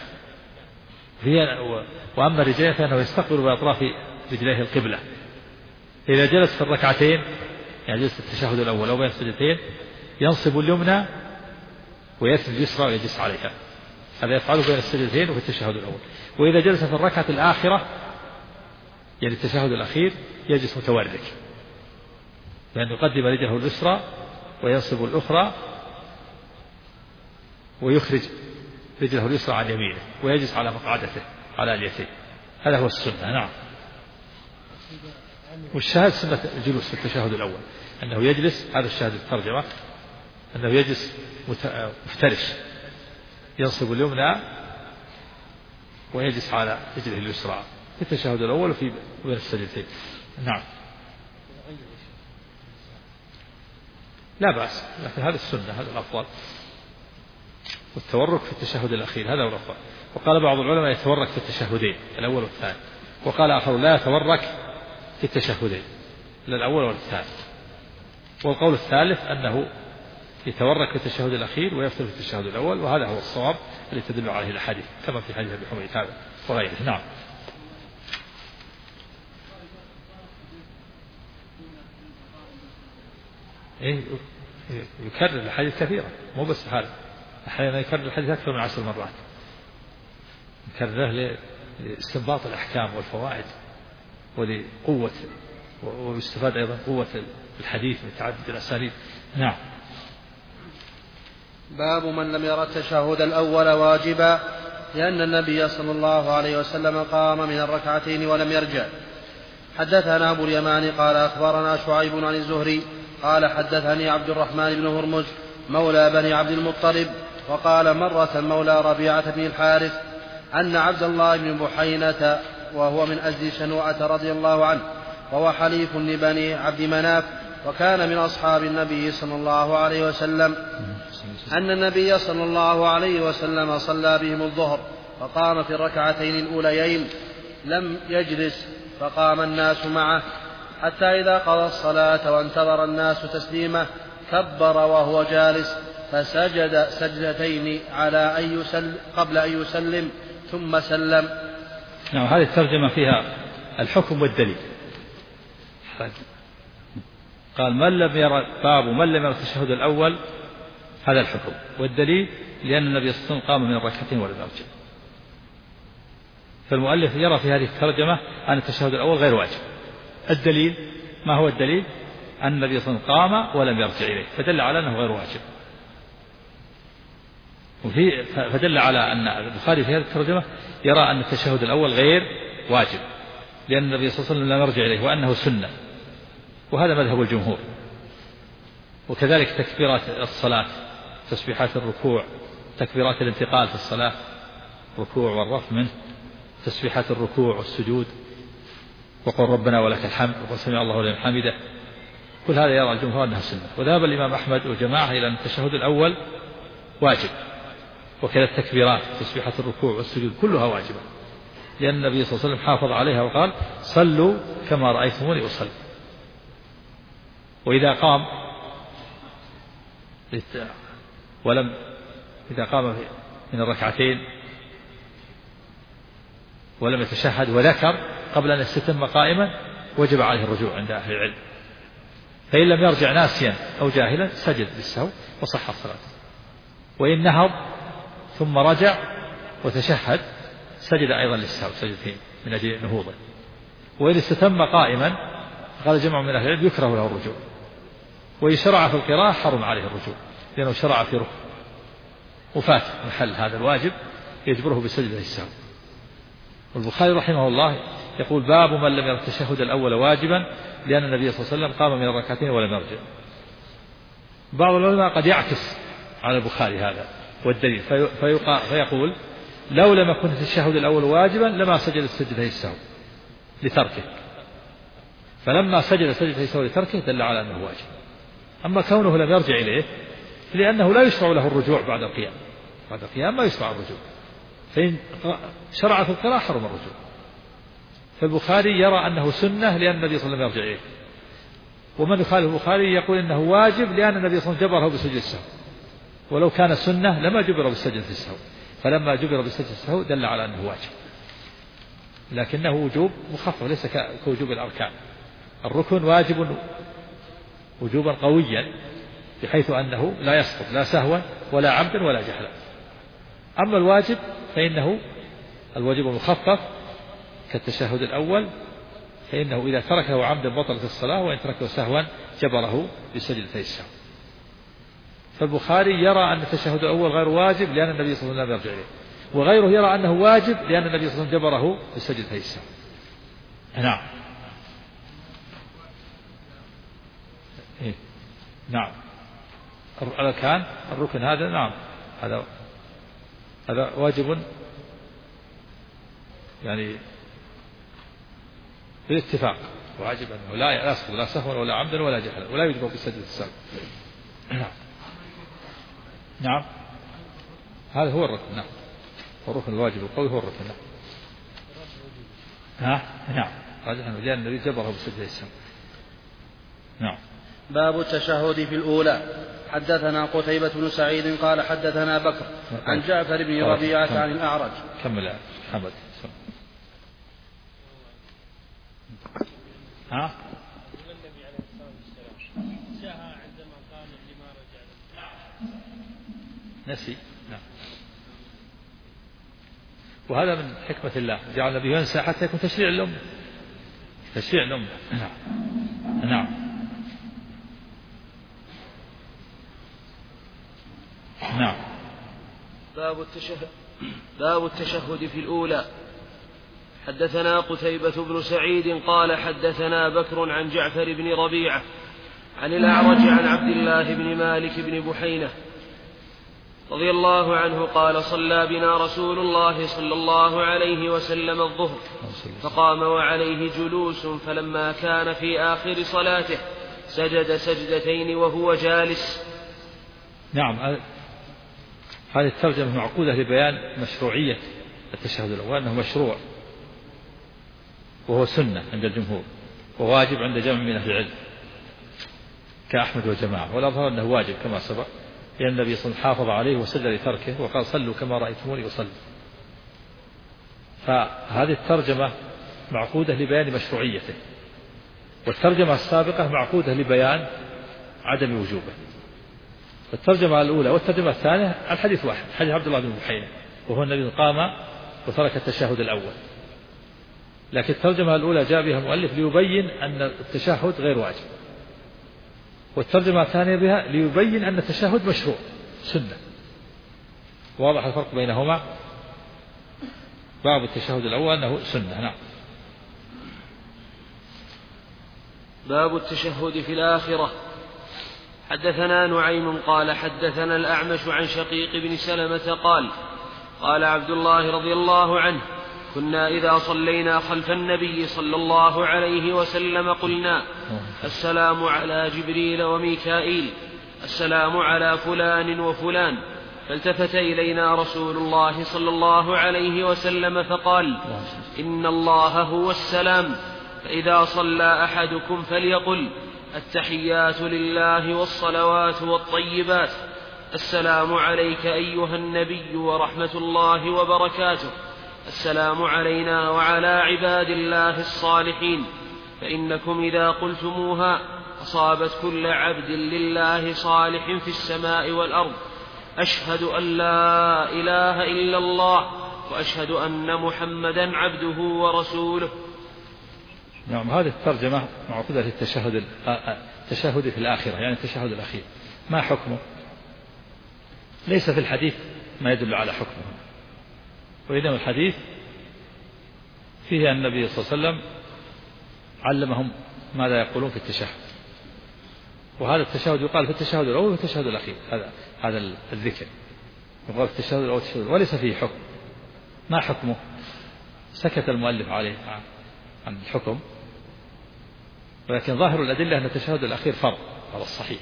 وأما رجليه فإنه يستقبل بأطراف رجليه القبلة. إذا جلس في الركعتين، يعني جلس التشهد الأول أو بين السجدتين، ينصب اليمنى ويثني اليسرى ويجلس عليها، هذا يفعله بين السجدتين وفي التشهد الأول. وإذا جلس في الركعة الآخرة، يعني التشهد الأخير، يجلس متورك، لأنه يقدم رجله اليسرى وينصب الأخرى ويخرج رجله اليسرى عن يمينه ويجلس على مقعدته على اليتين. هذا هو السنة. نعم. والشاهد سنة الجلوس في التشهد الأول، أنه يجلس، هذا الشاهد الترجمة، أنه يجلس مفترش، ينصب اليمنى ويجلس على رجله اليسرى في التشهد الأول وفي بين السجدتين. نعم. لا بأس، لكن هذا السنة، هذا الأفضل. والتورك في التشهد الأخير هذا هو الأفضل. وقال بعض العلماء يتورك في التشهدين الأول والثاني، وقال آخر لا يتورك في التشهدين، لا الأول والثاني. والقول الثالث أنه يتورك في التشهد الأخير ويفتر في التشهد الأول، وهذا هو الصواب الذي تدل عليه الأحاديث كما في حديث أبي حميد هذا وغيره. نعم. يكرر الحديث كثيرا، مو بس هذا، أحيانا يكرر الحديث أكثر من 10 مرات، يكرره لاستنباط الأحكام والفوائد ولقوة، ويستفاد أيضا قوة الحديث من تعدد الأساليب. نعم. باب من لم يرى التشهد الأول واجبا، لأن النبي صلى الله عليه وسلم قام من الركعتين ولم يرجع. حدثنا أبو اليمان قال أخبرنا شعيب عن الزهري قال حدثني عبد الرحمن بن هرمز مولى بني عبد المطلب، وقال مرة مولى ربيعة بن الحارث أن عبد الله بن بحينة وهو من أزد شنوعة رضي الله عنه، وهو حليف لبني عبد مناف وكان من أصحاب النبي صلى الله عليه وسلم، أن النبي صلى الله عليه وسلم صلى بهم الظهر فقام في الركعتين الأوليين لم يجلس، فقام الناس معه حتى إذا قضى الصلاة وانتظر الناس تسليمه كبر وهو جالس فسجد سجدتين قبل أن يسلم ثم سلم. نعم. هذه الترجمة فيها الحكم والدليل. قال من لم يرى، باب من لم يرى التشهد الأول، هذا الحكم، والدليل لأن النبي صلى الله عليه وسلم قام من الركعتين ولم يرجع. فالمؤلف يرى في هذه الترجمة أن التشهد الأول غير واجب. الدليل، ما هو الدليل؟ أن النبي صلى الله عليه وسلم قام ولم يرجع إليه، فدل على أنه غير واجب. فدل على أن البخاري في هذه الترجمة يرى أن التشهد الأول غير واجب، لأن النبي صلى الله عليه وسلم لم يرجع إليه وأنه سنة، وهذا مذهب الجمهور. وكذلك تكبيرات الصلاة، تسبيحات الركوع، تكبيرات الانتقال في الصلاة، الركوع والرفع منه، تسبيحات الركوع والسجود، وقل ربنا ولك الحمد، وقل سمع الله لمن حمده، كل هذا يرى الجمهور أنها سنة. وذهب الإمام أحمد وجماعة إلى أن التشهد الأول واجب، وكذا التكبيرات، تسبيحة الركوع والسجود كلها واجبة، لأن النبي صلى الله عليه وسلم حافظ عليها وقال صلوا كما رأيتموني أصلي. وإذا قام إذا قام من الركعتين ولم يتشهد وذكر قبل أن يستتم قائما وجب عليه الرجوع عند أهل العلم، فإن لم يرجع ناسيا أو جاهلا سجد للسهو وصح الصلاة. وإن نهض ثم رجع وتشهد سجد أيضا للسهو سجدتين من أجل نهوضه. وإن استتم قائما قال جمع من أهل العلم يكره له الرجوع، وإن شرع في القراءة حرم عليه الرجوع لأنه شرع في ركن وفات محل هذا الواجب يجبره بسجدة السهو. والبخاري رحمه الله يقول باب من لم يرى التشهد الأول واجبا، لأن النبي صلى الله عليه وسلم قام من الركعتين ولم يرجع. بعض العلماء قد يعكس على البخاري هذا والدليل فيقول لو لم يكن التشهد الأول واجبا لما سجد السجدتين السهو لتركه، فلما سجد سجدتين السهو لتركه دل على أنه واجب. أما كونه لم يرجع إليه لأنه لا يشرع له الرجوع بعد القيام، بعد القيام ما يشرع الرجوع، فإن شرع في القراءة حرم الرجوع. فالبخاري يرى أنه سنة لأن النبي صلى الله عليه وسلم يرجع إليه، ومن يخالف البخاري يقول إنه واجب لأن النبي صلى الله عليه وسلم جبره بسجد السهو، ولو كان سنة لما جبر بالسجد في السهو، فلما جبر بالسجد السهو دل على أنه واجب، لكنه وجوب مخفف ليس كوجوب الأركان. الركن واجب وجوبا قويا بحيث أنه لا يسقط لا سهوا ولا عمدا ولا جهلا. أما الواجب فإنه الواجب مخفف كالتشهد الأول، فإنه إذا تركه عمدا بطلت الصلاة، وإن تركه سهوا جبره بسجدتي السهو. فالبخاري يرى أن التشهد الأول غير واجب لأن النبي صلى الله عليه وسلم يرجع إليه، وغيره يرى أنه واجب لأن النبي صلى الله عليه وسلم جبره بسجدتي السهو. نعم. نعم الأركان الركن هذا نعم هذا واجب يعني بالاتفاق، واجب أنه لا يسقط لا سهوا ولا عمدا ولا جهلا ولا يجب بسجدة السهو. نعم هذا هو الركن. نعم الركن الواجب القوي هو الركن. نعم لأن النبي جبره بسجدة السهو. نعم. باب التشهد في الأولى. حدثنا قتيبة بن سعيد قال حدثنا بكر عن جعفر بن ربيعة عن الأعرج. كمل حمد. ها؟ النبي عليه الصلاة والسلام سهى عندما قام لما رجع نسي. نعم. وهذا من حكمة الله جعل النبي ينسى حتى يكون تشريع الأمة. تشريع الأمة. نعم. نعم. نعم. باب التشهد في الأولى. حدثنا قتيبة بن سعيد قال حدثنا بكر عن جعفر بن ربيعة عن الأعرج عن عبد الله بن مالك بن بحينة رضي الله عنه قال صلى بنا رسول الله صلى الله عليه وسلم الظهر فقام وعليه جلوس، فلما كان في آخر صلاته سجد سجدتين وهو جالس. نعم هذه الترجمة معقودة لبيان مشروعية التشهد الأول، أنه مشروع وهو سنة عند الجمهور وواجب عند جمع من أهل العلم كأحمد وجماعة، والأظهر أنه واجب كما سبق لأن النبي صلى الله عليه وسلم حافظ عليه وسجد لتركه وقال صلوا كما رأيتموني أصلي. فهذه الترجمة معقودة لبيان مشروعيته، والترجمة السابقة معقودة لبيان عدم وجوبه. الترجمة الأولى والترجمة الثانية الحديث واحد، حديث عبد الله بن بحينة وهو النبي قام وترك التشهد الأول، لكن الترجمة الأولى جاء بها المؤلف ليبين أن التشهد غير واجب، والترجمة الثانية بها ليبين أن التشهد مشروع سنة. واضح الفرق بينهما. باب التشهد الأول أنه سنة. نعم. باب التشهد في الآخرة. حدثنا نعيم قال حدثنا الأعمش عن شقيق بن سلمة قال قال عبد الله رضي الله عنه كنا إذا صلينا خلف النبي صلى الله عليه وسلم قلنا السلام على جبريل وميكائيل، السلام على فلان وفلان، فالتفت إلينا رسول الله صلى الله عليه وسلم فقال إن الله هو السلام، فإذا صلى أحدكم فليقل التحيات لله والصلوات والطيبات، السلام عليك أيها النبي ورحمة الله وبركاته، السلام علينا وعلى عباد الله الصالحين، فإنكم إذا قلتموها أصابت كل عبد لله صالح في السماء والأرض، أشهد أن لا إله إلا الله وأشهد أن محمدا عبده ورسوله. نعم هذه الترجمة معقودة التشهد في الآخرة، يعني التشهد الأخير. ما حكمه؟ ليس في الحديث ما يدل على حكمه، وإنما الحديث فيه أن النبي صلى الله عليه وسلم علمهم ماذا يقولون في التشهد، وهذا التشهد يقال في التشهد الأول وفي التشهد الأخير، هذا الذكر. يقال التشهد أو التشهد وليس فيه حكم. ما حكمه؟ سكت المؤلف عليه عن الحكم، ولكن ظاهر الأدلة أن التشهد الأخير فرض على الصحيح،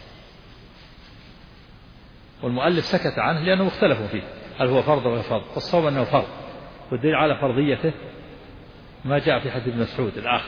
والمؤلف سكت عنه لأنه مختلف فيه هل هو فرض ولا فرض، والصواب أنه فرض، والدليل على فرضيته ما جاء في حديث ابن مسعود الآخر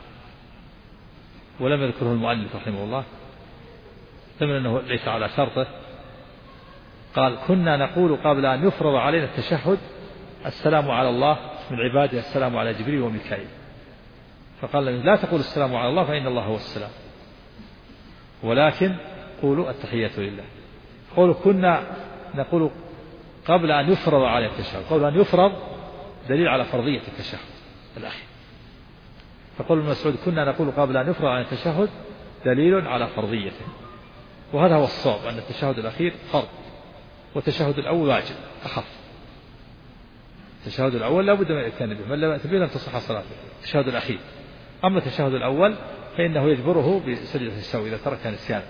ولم يذكره المؤلف رحمه الله، ثم أنه ليس على شرطه. قال كنا نقول قبل أن يفرض علينا التشهد السلام على الله من عباده السلام على جبريل وميكائيل، فقال لا تقول السلام على الله فإن الله هو السلام، ولكن قولوا التحية لله. قولوا كنا نقول قبل أن يفرض علينا التشهد، قول أن يفرض دليل على فرضية التشهد الأخير، فقول ابن مسعود كنا نقول قبل أن يفرض علينا التشهد دليل على فرضيته، وهذا هو الصواب أن التشهد الأخير فرض، والتشهد الأول واجب أخف. التشهد الأول لا بد من الإتيان به، من لم يأت به لم تصح صلاته. التشهد الأخير، أما التشهد الأول فإنه يجبره بسجدة السهو إذا ترك نسيانا.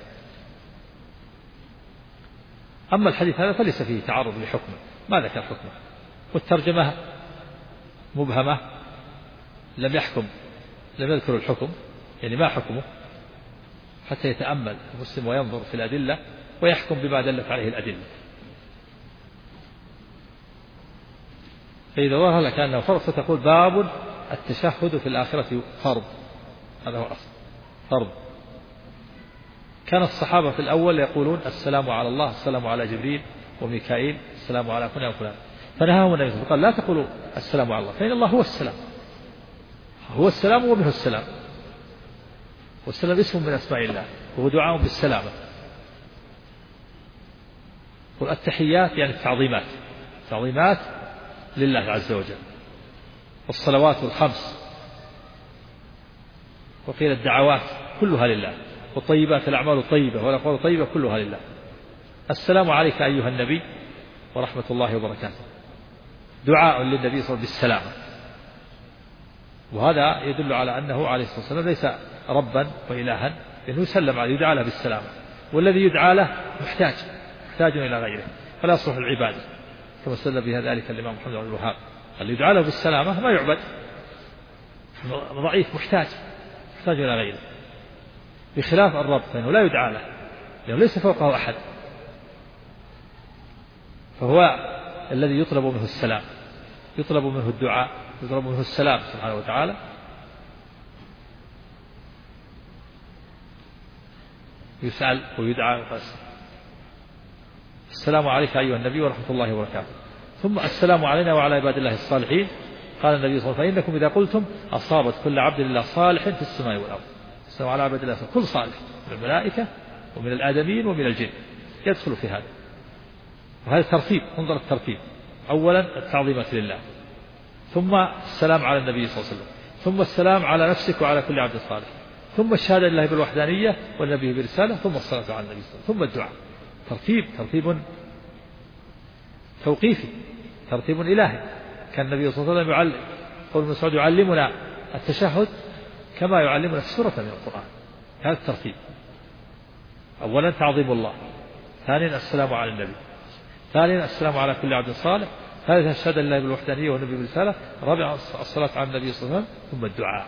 أما الحديث هذا فليس فيه تعارض لحكمه، ما ذكر حكمه، والترجمة مبهمة، لم يذكر الحكم، يعني ما حكمه حتى يتأمل المسلم وينظر في الأدلة ويحكم بما دلت عليه الأدلة. فإذا ظهر لك أنه فرض فتقول باب التشهد في الآخرة فرض، هذا هو الأصل فرض. كان الصحابة في الأول يقولون السلام على الله السلام على جبريل وميكائيل السلام على فلان وفلان، فنهاهم النبي صلى الله عليه وسلم قال لا تقولوا السلام على الله فإن الله هو السلام، هو السلام ومنه السلام، والسلام اسم من أسماء الله وهو دعاء بالسلامة. والتحيات يعني التعظيمات، تعظيمات لله عز وجل، والصلوات الخمس، وقيل الدعوات كلها لله، والطيبات الأعمال الطيبة والأقوال الطيبة كلها لله. السلام عليك أيها النبي ورحمة الله وبركاته، دعاء للنبي صلى الله عليه وسلم بالسلامة، وهذا يدل على أنه عليه الصلاة والسلام ليس ربا وإلها، لأنه يسلم عليه يدعى له بالسلامة، والذي يدعى له محتاج إلى غيره فلا يصلح العبادة، كما استدل بها ذلك الإمام محمد بن الوهاب، اللي يدعى له بالسلامة ما يعبد، ضعيف محتاج إلى غيره، بخلاف الرب فإنه لا يدعى له لأنه ليس فوقه أحد، فهو الذي يطلب منه السلام، يطلب منه الدعاء، يطلب منه السلام سبحانه وتعالى. يسأل ويدعى السلام عليك أيها النبي ورحمة الله وبركاته، ثم السلام علينا وعلى عباد الله الصالحين. قال النبي صلى الله عليه وسلم فإنكم إذا قلتم أصابت كل عبد لله صالح في السماء والأرض. السلام على عباد الله كل صالح من الملائكة ومن الآدميين ومن الجن يدخل في هذا، وهذا ترتيب، انظر الترتيب، أولا التعظيمات لله، ثم السلام على النبي صلى الله عليه وسلم، ثم السلام على نفسك وعلى كل عبد صالح، ثم الشهادة لله بالوحدانية والنبي برسالة، ثم الصلاة على النبي صلى الله عليه وسلم، ثم الدعاء. ترتيب توقيفي، ترتيب إلهي. كان النبي صلى الله عليه وسلم يعلم، قول ابن مسعود يعلمنا التشهد كما يعلمنا السورة من القرآن. هذا الترتيب، أولا تعظيم الله، ثانيا السلام على النبي، ثالثا السلام على كل عبد صالح، ثالثا الشهادة لله بالوحدانية والنبي برسالة، رابعا الصلاة على النبي صلى الله عليه وسلم، ثم الدعاء.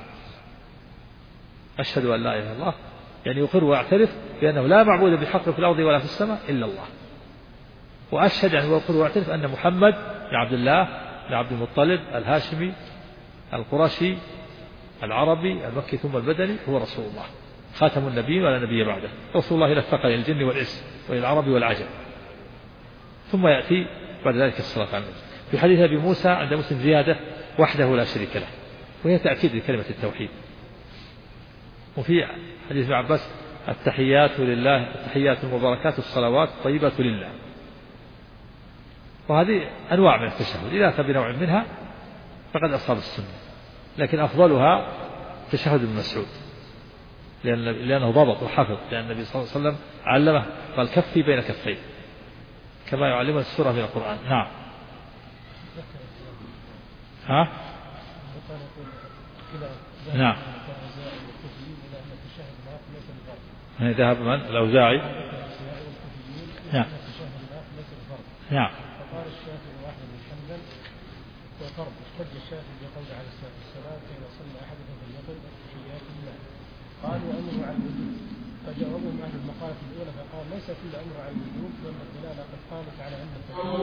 أشهد أن لا إله إلا الله، يعني يقر ويعترف بأنه لا معبود بحق في الأرض ولا في السماء إلا الله، وأشهد يعني ويقر ويعترف أن محمد بن عبد الله بن عبد المطلب الهاشمي القرشي العربي المكي ثم البدني هو رسول الله، خاتم النبيين ولا نبي بعده، رسول الله إلى الثقل الجن والإنس وإلى العرب والعجم. ثم يأتي بعد ذلك الصلاة على النبي. في حديث أبي موسى عند مسلم زيادة وحده لا شريك له، وهي تأكيد لكلمة التوحيد. وفي حديث ابن عباس التحيات لله، التحيات المباركات الصلوات الطيبات لله. وهذه أنواع من التشهد، إذا أتى بنوع منها فقد أصاب السنة، لكن أفضلها تشهد ابن مسعود لأنه ضبط وحفظ، لأن النبي صلى الله عليه وسلم علمه قال كفي بين كفين كما يعلمنا السورة من القرآن. نعم. نعم. ذهب من الأوزاعي. نعم. نعم. قال الشافعي واحمد بن حنبل وفرض احتج الشافعي بقول عليه الصلاه والسلام فإذا صلى احدكم فليقل التحيات لله قال وامره على الوجوب فجاوبهم اهل المقالة الاولى فقال ليس كل امر على الوجوب لان الدلاله قد قامت على ان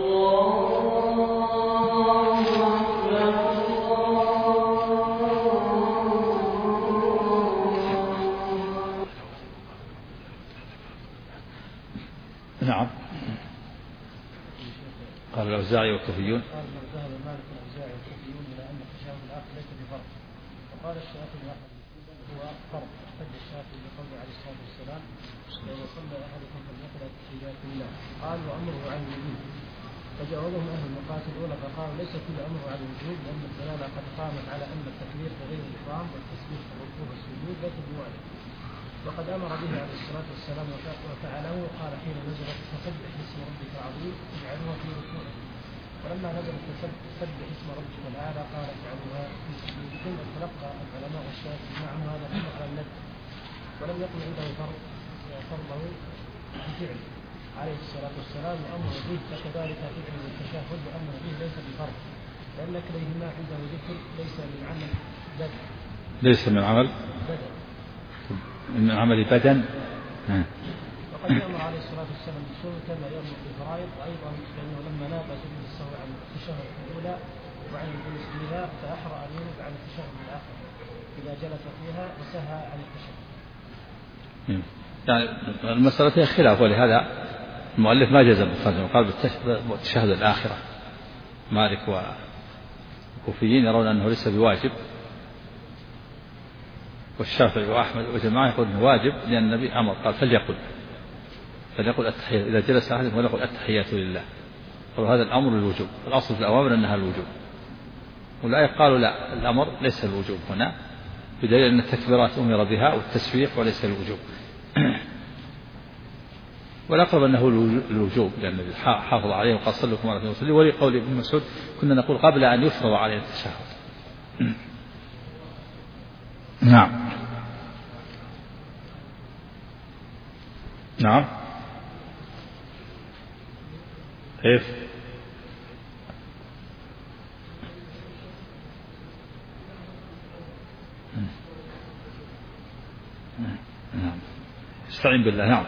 نعم. قال الأوزاعي والكوفيون قال ذهب مالك الأوزاعي والكوفيون إلى أن التشهد الآخر ليس بفرض وقال الشافعي واحد هو فرض احتج الشافعي بقوله عليه الصلاة والسلام فإذا صلى أحدكم فليقل التحيات لله قال وأمره على الوجوب فجاوبهم أهل المقالة الأولى فقالوا ليس كل أمره على الوجوب لأن الدلالة قد قامت على أن التكبير بغير الإحرام والتسبيح والركوع والسجود ليس بواجب وقد أمر به عليه الصلاة والسلام وفعله قال حين نزلت فسبح اسم ربك العظيم اجعلوها في ركوعه ولما نزلت فسبح اسم ربك الأعلى قال اجعلوها في سجودكم وتلقى العلماء والشافعي معه هذا الأمر على الندب ولم يكن عنده فرضه بفعل عليه الصلاة والسلام وأمر به فكذلك فعل التشهد وأمر به ليس بفرض لأن كليهما عنده ذكر ليس من عمل بدن ليس من عمل بدن من عمل بدن. وقد يأمر عليه الصلاة والسلام بالسنة كما يأمر بالفرائض وأيضا فإنه لما ناب سجود السهو عن التشهد الأولى وعن الجلوس فيها فأحرى أن ينب عن التشهد الآخر إذا جلس فيها وسهى عن التشهد. يعني المسألة فيها خلاف ولهذا المؤلف ما جزم بالترجمة قال بالتشهد الآخرة. مالك والكوفيين يرون أنه ليس بواجب والشافعي وأحمد وجماعة يقول أنه واجب لأن النبي أمر قال فليقل التحيات إذا جلس أحد فليقل التحيات لله. وهذا الأمر للوجوب الأصل في الأوامر أنها الوجوب والآية قالوا لا الأمر ليس الوجوب هنا بدليل أن التكبيرات أمر بها والتسبيح وليس الوجوب والأقرب أنه الوجوب لأن النبي حافظ عليه وقال صلوا كما رأيتم أصلي ولقول ابن مسعود كنا نقول قبل أن يفرض علينا التشهد. نعم. نعم. كيف؟ نعم. استعين بالله. نعم.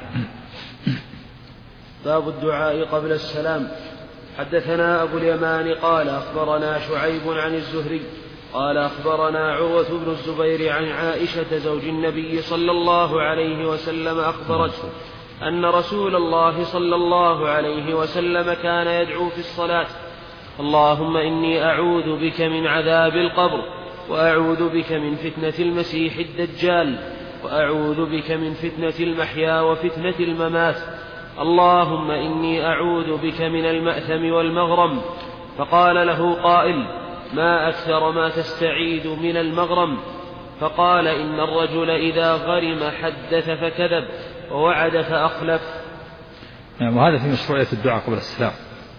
باب الدعاء قبل السلام. حدثنا أبو اليمان قال أخبرنا شعيب عن الزهري قال أخبرنا عروة بن الزبير عن عائشة زوج النبي صلى الله عليه وسلم أخبرته أن رسول الله صلى الله عليه وسلم كان يدعو في الصلاة اللهم إني أعوذ بك من عذاب القبر وأعوذ بك من فتنة المسيح الدجال وأعوذ بك من فتنة المحيا وفتنة الممات اللهم إني أعوذ بك من المأثم والمغرم. فقال له قائل ما أكثر ما تستعيذ من المغرم؟ فقال إن الرجل إذا غرم حدث فكذب ووعد فأخلف. وهذا في مشروعية الدعاء قبل السلام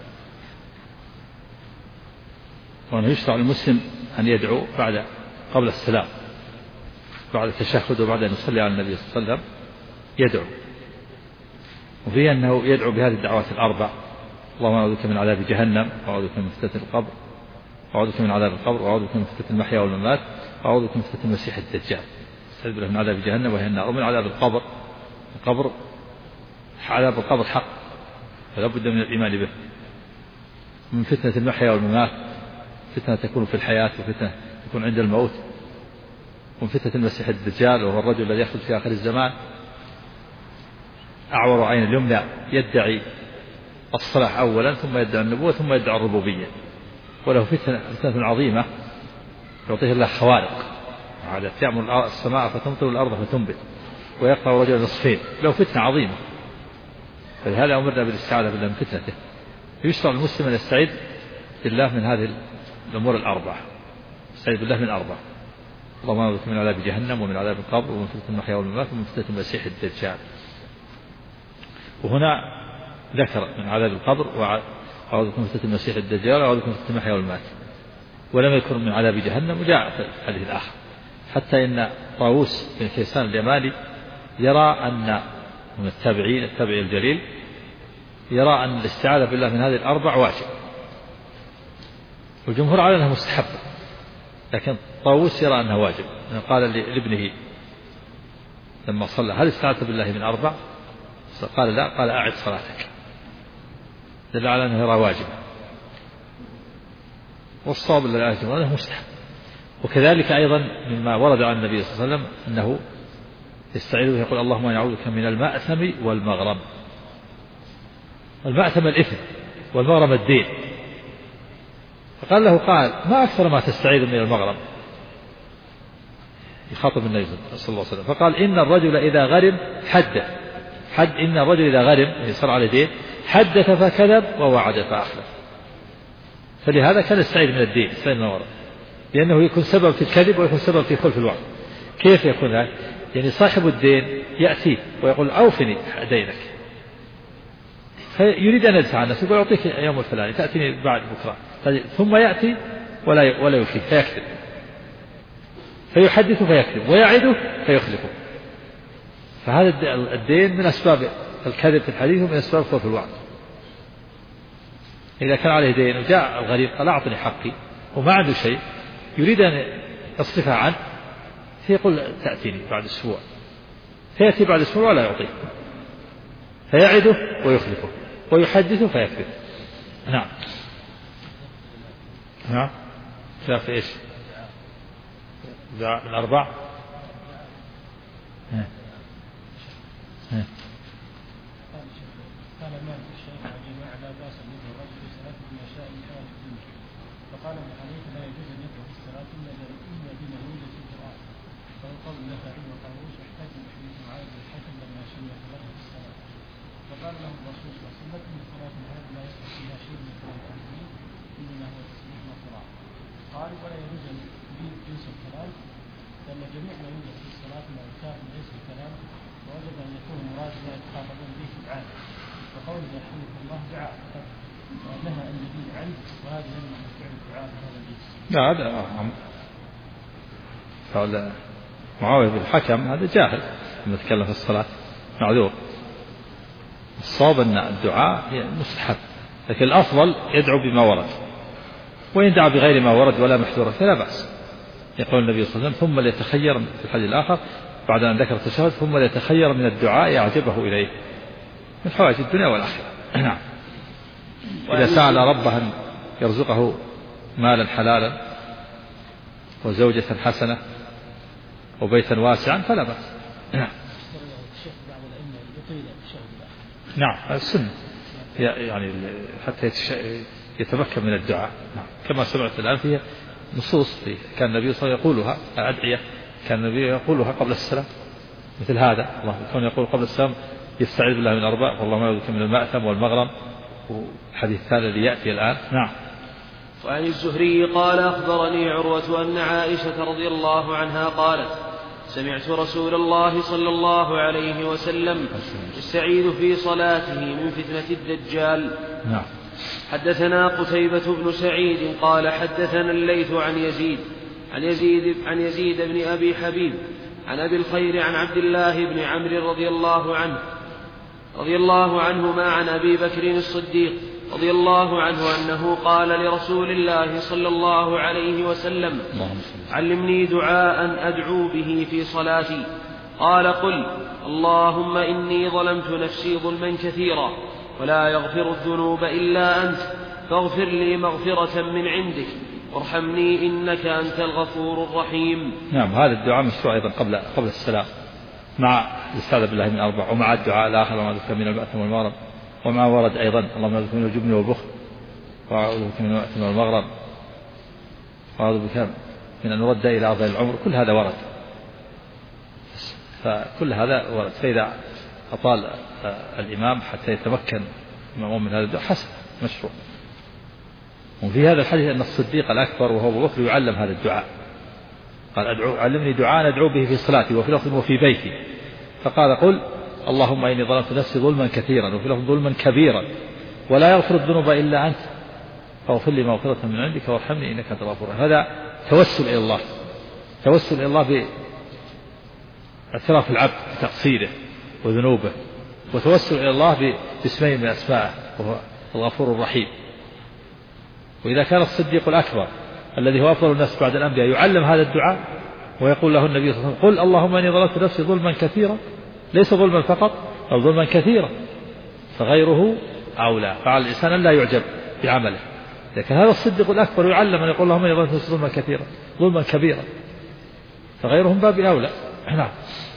وأنه يشرع المسلم أن يدعو قبل السلام بعد التشهد وبعد أن يصلي على النبي صلى الله عليه وسلم يدعو وفيه أنه يدعو بهذه الدعوات الأربع اللهم أعوذ بك من عذاب جهنم وأعوذ بك من فتنة القبر وأعوذ بك من عذاب القبر وأعوذ بك من فتنة المحيا والممات وأعوذ بك من فتنة المسيح الدجال. استعذ بالله من عذاب جهنم وهي النار ومن عذاب القبر عذاب القبر حق فلا بد من الإيمان به. من فتنة المحيا والممات فتنة تكون في الحياة وفتنة تكون عند الموت. ومن فتنة المسيح الدجال وهو الرجل الذي يخرج في آخر الزمان أعور عين اليمنى يدعي الصلاح أولا ثم يدعي النبوة ثم يدعي الربوبية وله فتنة عظيمة يعطيه الله خوارق عادة يعمل السماء فتمطر الأرض فتنبت ويقطع رجل نصفين له فتنة عظيمة. فلهذا أمرنا بالاستعاذة بالله من فتنته. يشرع المسلم أن يستعيذ بالله من هذه الأمور الأربعة. يستعيذ بالله من أربعة اللهم أعوذ بك من عذاب جهنم ومن عذاب القبر ومن فتنة المحيا والممات ومن فتنة المسيح الدجال. وهنا ذكر من عذاب القبر وأعوذ بك من فتنة المسيح الدجال وأعوذ بك من فتنة المحيا والممات ولم يذكر من عذاب جهنم وجاء في الحديث الآخر. حتى إن طاووس بن كيسان اليماني يرى أن من التابعي الجليل يرى أن الاستعاذة بالله من هذه الأربع واجب، والجمهور على أنها مستحبة، لكن طاووس يرى أنها واجب. قال لابنه لما صلى: هل استعاذت بالله من أربع؟ قال: لا. قال: أعد صلاتك. دل على أنه يرى واجب، والصواب أنه مستحب. وكذلك أيضا مما ورد عن النبي صلى الله عليه وسلم أنه يستعيذ به، يقول: اللهم أعوذ بك من المأثم والمغرم. المأثم الإثم، والمغرم الدين. فقال له قال: ما أكثر ما تستعيذ من المغرم؟ يخاطب النبي صلى الله عليه وسلم، فقال: إن الرجل إذا غرم إن الرجل إذا غرم صار على دين حدث فكذب ووعد فأخلف. فلهذا كان يستعيذ من الدين، يستعيذ من المغرم، لأنه يكون سبب في الكذب ويكون سبب في خلف الوعد. كيف يكون هذا؟ يعني صاحب الدين يأتي ويقول: أوفني دينك، فيريد أن يدفع الناس، يقول: أعطيك يوم الفلاني تأتيني بعد بكرة، ثم يأتي ولا يوفي فيكذب، فيحدث فيكذب، ويعده فيخلفه. فهذا الدين من أسباب الكذب في الحديث ومن أسباب خلف الوعد. إذا كان عليه دين وجاء الغريب قال: أعطني حقي، وما عنده شيء يريد أن يصرفها عنه، فيقول: تأتيني بعد أسبوع، فيأتي بعد أسبوع ولا يعطيه، فيعده ويخلفه، ويحدث فيكذب. نعم. شاف إيش؟ من أربع. قال مالك الشافعي جماعة لا بأس أن يدعو الرجل في صلاة بما شاء من كلام الدنيا، فقال ابن حنيفة لا يجوز أن يدعو في الصلاة إلا بما يوجد في القرآن، فهو قول النخعي وطاووس واحتج بحديث معاذ بن الحكم لما شيع له في الصلاة، فقال له الرسول صلى الله عليه وسلم: إن صلاة هذه لا يصح فيها شيء من كلام الدنيا، إنما هو تسبيح وصلاة. قال: ولا يجوز أن يجيب جنس الكلام، لأن جميع ما يوجد في الصلاة من أذكار ليس الكلام، ووجب أن يكون المراد ما يتخاطبون به العام، وقوله يرحمك الله دعاء ونهى النبي عنه، وهذا يمنع من فعل الدعاء بهذا الجنس. لا، هذا قال معاوية بن الحكم هذا جاهل لما يتكلم في الصلاة، معذور. الصواب أن الدعاء مستحب، لكن الأفضل يدعو بما ورد، وإن دعا بغير ما ورد ولا محذور فلا بأس. يقول النبي صلى الله عليه وسلم: ثم ليتخير في الحديث الآخر بعد أن ذكر التشهد: ثم ليتخير من الدعاء يعجبه إليه من حوائج الدنيا والآخرة. نعم. إذا سأل ربه أن يرزقه مالا حلالا وزوجة حسنة وبيتا واسعا فلا بأس. نعم، السنة يعني حتى يتمكن من الدعاء. نعم. كما سمعت الآن فيها نصوص كان النبي صلى الله عليه وسلم يقولها، أدعية كان النبي يقولها قبل السلام، مثل هذا: الله كان يقول قبل السلام: يستعيذ بالله من أربع، والله ما يعوذ من المأثم والمغرم، وحديث هذا الذي يأتي الآن. نعم. وعن الزهري قال: أخبرني عروة أن عائشة رضي الله عنها قالت: سمعت رسول الله صلى الله عليه وسلم يستعيذ في صلاته من فتنة الدجال. نعم. حدثنا قتيبة بن سعيد قال: حدثنا الليث عن يزيد بن أبي حبيب عن أبي الخير عن عبد الله بن عمرو رضي الله عنهما عن أبي بكر الصديق رضي الله عنه أنه قال لرسول الله صلى الله عليه وسلم: علمني دعاء أدعو به في صلاتي. قال: قل: اللهم إني ظلمت نفسي ظلما كثيرا ولا يغفر الذنوب إلا أنت، فاغفر لي مغفرة من عندك وارحمني إنك أنت الغفور الرحيم. نعم. هذا الدعاء مشروع أيضا قبل السلام، مع الاستعاذة بالله من أربع، ومع الدعاء الآخر: اللهم أعوذ بك من المأثم والمغرم، وما ورد أيضا: اللهم أعوذ بك من الجبن والبخل، وأعوذ بك من المأثم والمغرم، وأعوذ بك من أن نرد إلى أرض العمر. كل هذا ورد، فكل هذا ورد. فإذا أطال الإمام حتى يتمكن من هذا الدعاء حسن، مشروع. وفي هذا الحديث أن الصديق الأكبر وهو أبو بكر يعلم هذا الدعاء، قال: علمني دعاء أدعو به في صلاتي، وفي لفظ وفي بيتي. فقال: قل: اللهم إني ظلمت نفسي ظلما كثيرا، وفي لفظ ظلما كبيرا، ولا يغفر الذنوب إلا أنت، فاغفر لي مغفرة من عندك وارحمني إنك أنت الغفور. هذا توسل إلى الله، توسل إلى الله باعتراف العبد بتقصيره وذنوبه، وتوسل إلى الله باسمين من أسمائه: وهو الغفور الرحيم. وإذا كان الصديق الأكبر الذي هو أفضل الناس بعد الأنبياء يعلم هذا الدعاء ويقول له النبي صلى الله عليه وسلم: قل اللهم إني ظلمت نفسي ظلما كثيرا، ليس ظلما فقط بل ظلما كثيرا، فغيره أولى. فعلى الإنسان أن لا يعجب بعمله. لكن هذا الصديق الأكبر يعلم أن يقول اللهم إني ظلمت نفسي ظلما كثيرا ظلما كبيرا، فغيرهم باب أولى. نعم.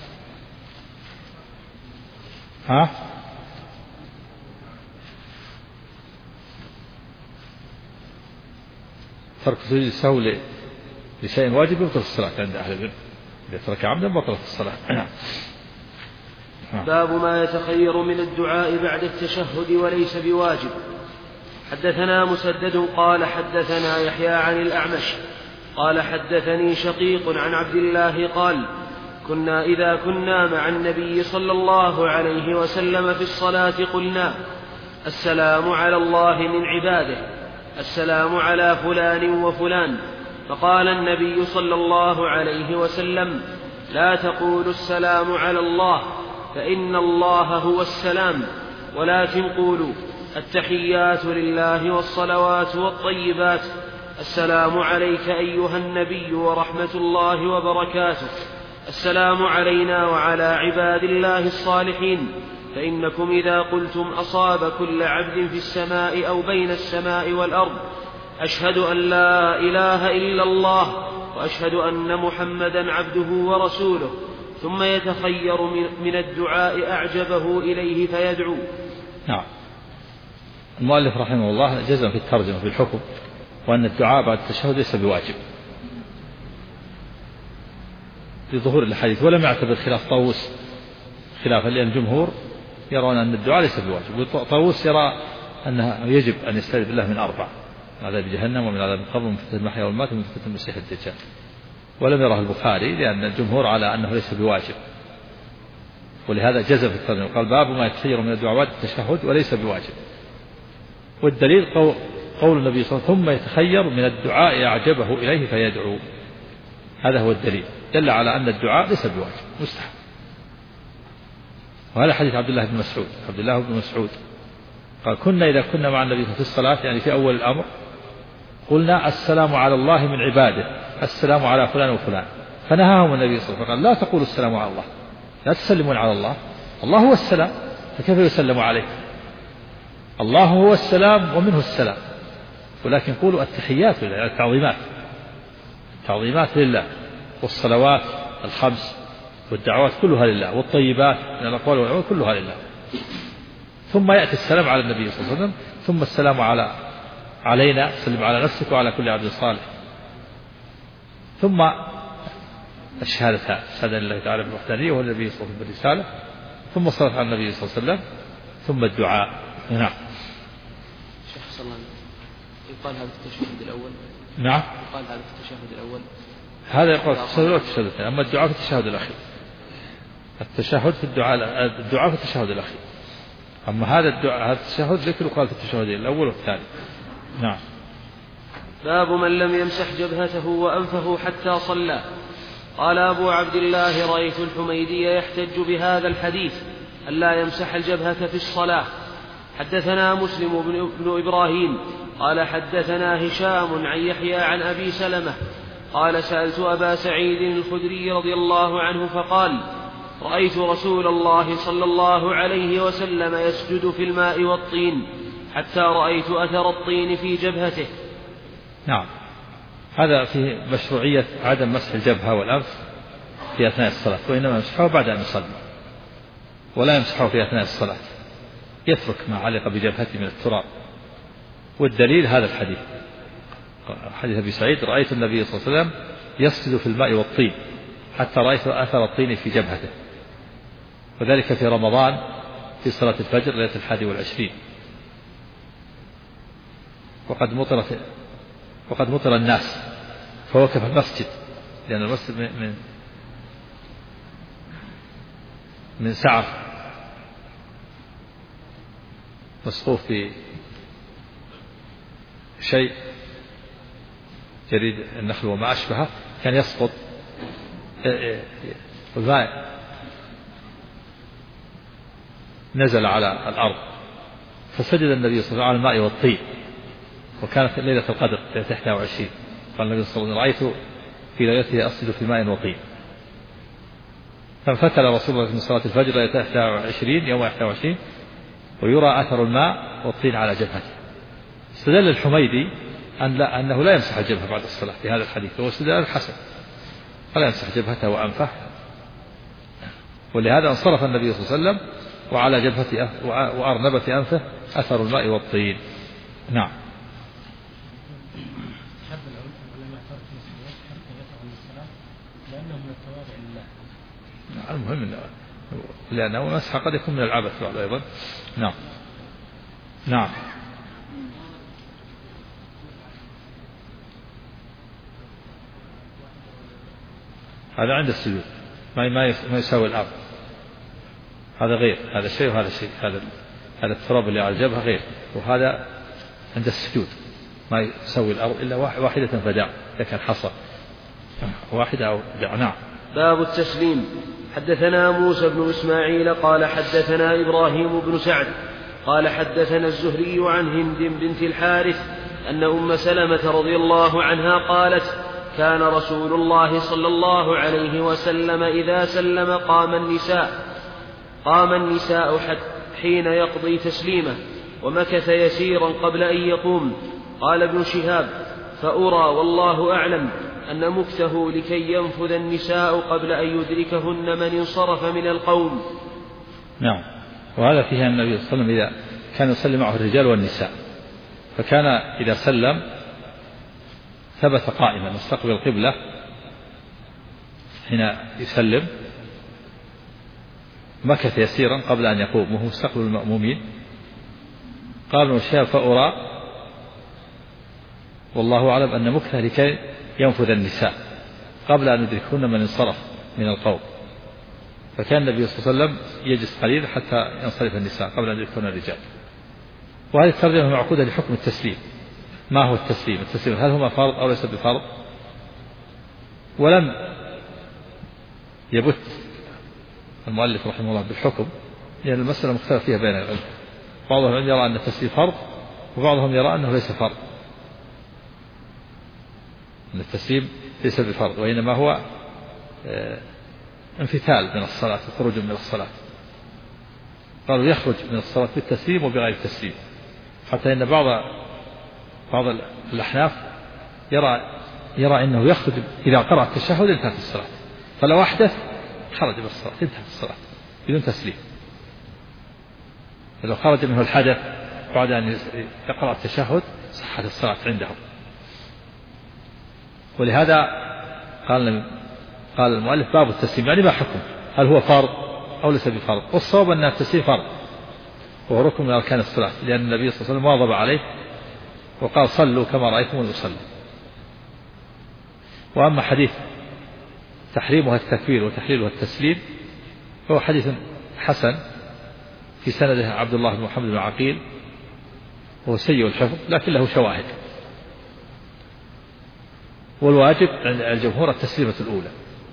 ترك سجود السهو لشيء واجب يبطل الصلاة عند أهل العلم، إذا ترك عمدا بطلت الصلاة. باب ما يتخير من الدعاء بعد التشهد وليس بواجب. حدثنا مسدد قال حدثنا يحيى عن الأعمش قال حدثني شقيق عن عبد الله قال: كنا إذا كنا مع النبي صلى الله عليه وسلم في الصلاة قلنا: السلام على الله من عباده، السلام على فلان وفلان. فقال النبي صلى الله عليه وسلم: لا تقولوا السلام على الله، فإن الله هو السلام، ولكن قولوا: التحيات لله والصلوات والطيبات، السلام عليك أيها النبي ورحمة الله وبركاته، السلام علينا وعلى عباد الله الصالحين. فإنكم إذا قلتم أصاب كل عبد في السماء أو بين السماء والأرض: أشهد أن لا إله إلا الله وأشهد أن محمدا عبده ورسوله، ثم يتخير من الدعاء أعجبه إليه فيدعو. نعم. المؤلف رحمه الله جزم في الترجمة في الحكم، وأن الدعاء بعد التشهد ليس بواجب لظهور الحديث، ولم يعتبر خلاف طاووس خلافا، لأن الجمهور يرون أن الدعاء ليس بواجب، وطاووس يرى أنه يجب أن يستعيذ بالله من 4: من عذاب جهنم ومن عذاب القبر ومن فتنة المحيا والممات ومن فتنة المسيح الدجال. ولم يره البخاري لأن الجمهور على أنه ليس بواجب، ولهذا جزم في الترجمة وقال: باب ما يتخير من الدعاء بعد التشهد وليس بواجب. والدليل قول النبي صلى الله عليه وسلم: ثم يتخير من الدعاء أعجبه إليه فيدعو. هذا هو الدليل، دل على أن الدعاء ليس بواجب، مستحب. وهذا حديث عبد الله بن مسعود قال: كنا إذا كنا مع النبي في الصلاة، يعني في أول الأمر، قلنا: السلام على الله من عباده، السلام على فلان وفلان. فنهاهم النبي صلى الله عليه وسلم فقال: لا تقولوا السلام على الله، لا تسلمون على الله، الله هو السلام، فكيف يسلم عليه؟ الله هو السلام ومنه السلام، ولكن قولوا التحيات لله، التعظيمات لله، والصلوات الخمس والدعوات كلها لله، والطيبات من الأقوال والأعمال كلها لله. ثم يأتي السلام على النبي صلى الله عليه وسلم، ثم السلام علينا، سلم على نفسك وعلى كل عبد صالح، ثم الشهادتان: شهادة لله تعالى بالوحدانية والنبي صلى الله عليه وسلم بالرسالة، ثم الصلاة على النبي صلى الله عليه وسلم، ثم الدعاء. نعم. شيخ صلى الله عليه وسلم يقال هذا التشهد الأول. نعم. يقال هذا التشهد الأول. هذا يقال التشهد الأول والتشهد الثاني، أما الدعاء في التشهد الأخير. التشهد في الدعاء في التشهد الأخير، أما هذا التشهد ذكر قال في التشهد الأول والثاني. نعم. باب من لم يمسح جبهته وأنفه حتى صلى. قال أبو عبد الله: رأيت الحميدي يحتج بهذا الحديث ألا يمسح الجبهة في الصلاة. حدثنا مسلم بن إبراهيم قال حدثنا هشام عن يحيى عن أبي سلمة قال: سألت أبا سعيد الخدري رضي الله عنه فقال: رأيت رسول الله صلى الله عليه وسلم يسجد في الماء والطين حتى رأيت أثر الطين في جبهته. نعم. هذا في مشروعية عدم مسح الجبهة والأنف في أثناء الصلاة، وإنما يمسحه بعد أن يصلي، ولا يمسحه في أثناء الصلاة، يترك ما علق بجبهته من التراب. والدليل هذا الحديث، حديث أبي سعيد: رأيت النبي صلى الله عليه وسلم يسجد في الماء والطين حتى رأيت أثر الطين في جبهته، وذلك في رمضان في صلاة الفجر ليلة 21. وقد مطر الناس فوقف المسجد، لأن المسجد من سعر مسقوف بشيء جريد النخل وما أشبهه، كان يسقط والماء نزل على الأرض فسجد النبي صلى الله عليه وسلم على الماء والطين، وكانت ليلة القدر ليلة 21. قال النبي صلى الله عليه وسلم: رأيت في ليلته أسجد في ماء وطين. فانفتل رسول الله من صلاة الفجر ليلة 21 يوم 21 ويرى أثر الماء والطين على جبهته. استدل الحميدي أنه لا يمسح الجبهة بعد الصلاة في هذا الحديث، هو استدلال حسن، فلا يمسح جبهته وأنفه، ولهذا انصرف النبي صلى الله عليه وسلم وعلى جبهته وأرنبة أنفه أثر الماء والطين. نعم. المهم لأنه مسح قد يكون من العبث بعد أيضا. نعم. نعم. هذا عند السجود ما يساوي الأرض، هذا غير، هذا شيء وهذا شيء، هذا التراب اللي على الجبهة غير، وهذا عند السجود ما يسوي الأرض إلا واحدة فداع، إذا كان حصى واحدة أو داع. نعم. باب التسليم. حدثنا موسى بن إسماعيل قال حدثنا إبراهيم بن سعد قال حدثنا الزهري عن هند بنت الحارث أن أم سلمة رضي الله عنها قالت: كان رسول الله صلى الله عليه وسلم إذا سلم قام النساء حين يقضي تسليمه، ومكث يسيرا قبل أن يقوم. قال ابن شهاب: فأرى والله أعلم أن مكثه لكي ينفذ النساء قبل أن يدركهن من انصرف من القوم. نعم. وهذا فيه أن النبي صلى الله عليه وسلم إذا كان يصلي معه الرجال والنساء، فكان إذا سلم ثبت قائما مستقبل القبلة حين يسلم، مكث يسيرا قبل أن يقوم وهو مستقبل المأمومين. قال ابن شهاب: فأرى والله أعلم أن مكثه لكي ينفذ النساء قبل أن يدركهن من انصرف من القوم، فكان النبي صلى الله عليه وسلم يجلس قليلا حتى ينصرف النساء قبل أن يدركهن الرجال. وهذه الترجمة معقودة لحكم التسليم. ما هو التسليم؟ التسليم هل هو فرض أو ليس بفرض؟ ولم يبت المؤلف رحمه الله بالحكم، لأن المسألة مختلف فيها بين العلم، بعضهم يرى أن التسليم فرض وبعضهم يرى أنه ليس فرض، أن التسليم ليس بفرض وإنما هو انفتال من الصلاة وخروج من الصلاة. قالوا يخرج من الصلاة بالتسليم وبغير التسليم، حتى إن بعض الأحناف يرى أنه يخرج إذا قرأ التشهد انتهت الصلاة، فلو أحدث خرج من الصلاة انتهت الصلاة بدون تسليم. فلو خرج منه الحدث بعد أن يقرأ التشهد صحت الصلاة عندهم. ولهذا قال المؤلف: باب التسليم، يعني ما حكم؟ هل هو فرض أو ليس بفرض؟ والصواب أن التسليم فرض وهو ركن من أركان الصلاة، لأن النبي صلى الله عليه وسلم واظب عليه وقال: صلوا كما رأيتم يصلي. وأما حديث تحريمها التكبير وتحليلها التسليم فهو حديث حسن في سنده عبد الله بن محمد بن عقيل، وهو سيء الحفظ لكن له شواهد. والواجب عند الجمهور التسليمة الأولى،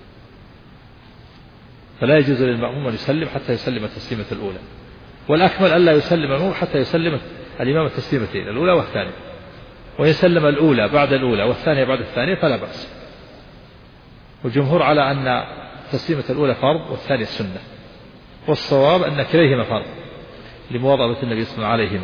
فلا يجوز للمأموم أن يسلم حتى يسلم التسليمة الأولى، والأكمل ألا يسلم المأموم حتى يسلم الإمام التسليمتين الأولى والثانية، ويسلم الأولى بعد الأولى والثانية بعد الثانية فلا بأس. والجمهور على أن التسليمة الأولى فرض والثانية سنة، والصواب أن كليهما فرض لمواظبة النبي صلى الله عليه وسلم عليهما.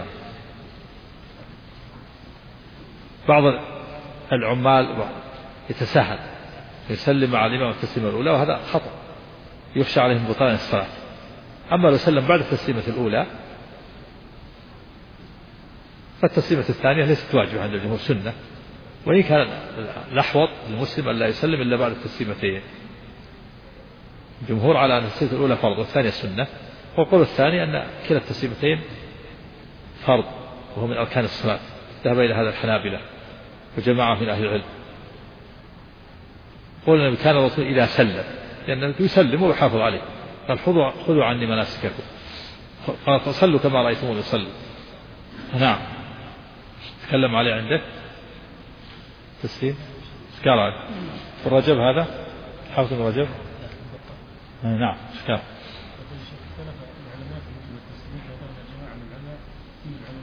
بعض العمال يتساهل يسلم مع الإمام التسليمة الأولى، وهذا خطأ يخشى عليهم بطلان الصلاة. أما لو سلم بعد التسليمة الأولى فالتسليمة الثانية ليست واجبة عند الجمهور، سنة، وإن كان الأحوط للمسلم أن لا يسلم إلا بعد التسليمتين. الجمهور على أن التسليمة الأولى فرض والثانية سنة، والقول الثاني أن كلا التسليمتين فرض وهو من أركان الصلاة. ذهب إلى هذا الحنابلة وجماعة من أهل العلم. قلنا كان الرسول إذا سلم، لأنه يسلم ويحافظ عليه، قال: خذوا عني مناسككم، قال: فصلوا كما رأيتموني يصلي. نعم. تكلم عليه عنده تسليم قال الرجب هذا حافظ الرجب. نعم.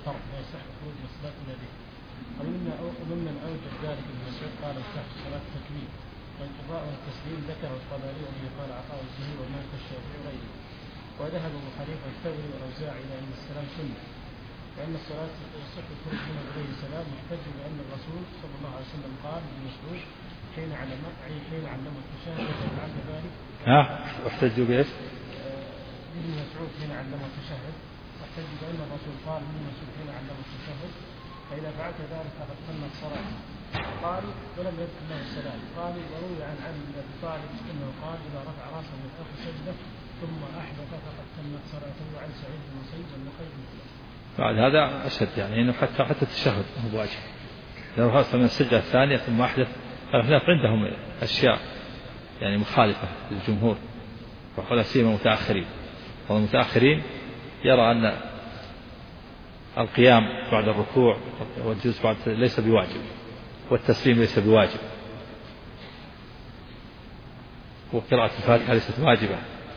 فرض لا يصح خروج من الصلاة إلا به. وممن أوجب ذلك ابن مسعود قال يصح صلاة التكبير والقضاء والتسليم ذكره الطبري وبه قال عطاء الزهري ومالك الشافعي وغيره. وذهب أبو حنيفة والثوري والأوزاعي إلى أن السلام سنة وأن الصلاة يصح الخروج منها بغير سلام، محتج بأن الرسول صلى الله عليه وسلم قال ابن مسعود حين علمه التشهد فعل ذلك. واحتجوا بإيش؟ ابن مسعود حين علمه التشهد، واحتج بأن الرسول قال ابن مسعود حين علمه التشهد فإذا فعلت ذلك فقد تمت صلاته. قالوا ولم يذكر له السلام. قالوا وروي عن علي بن أبي طالب أنه قال إذا رفع رأسه من آخر سجدة ثم أحدث فقد تمت صلاته. وعن سعيد بن المسيب والنقيب بعد هذا أشد، يعني إنه حتى التشهد هو واجب. لو رفع من السجدة الثانية ثم أحدث، الأحناف عندهم أشياء يعني مخالفة للجمهور ولا سيما المتأخرين. والمتأخرين يرى أن القيام بعد الركوع والجلوس بعد ليس بواجب، والتسليم ليس بواجب، وقراءة الفاتحة ليست واجبة.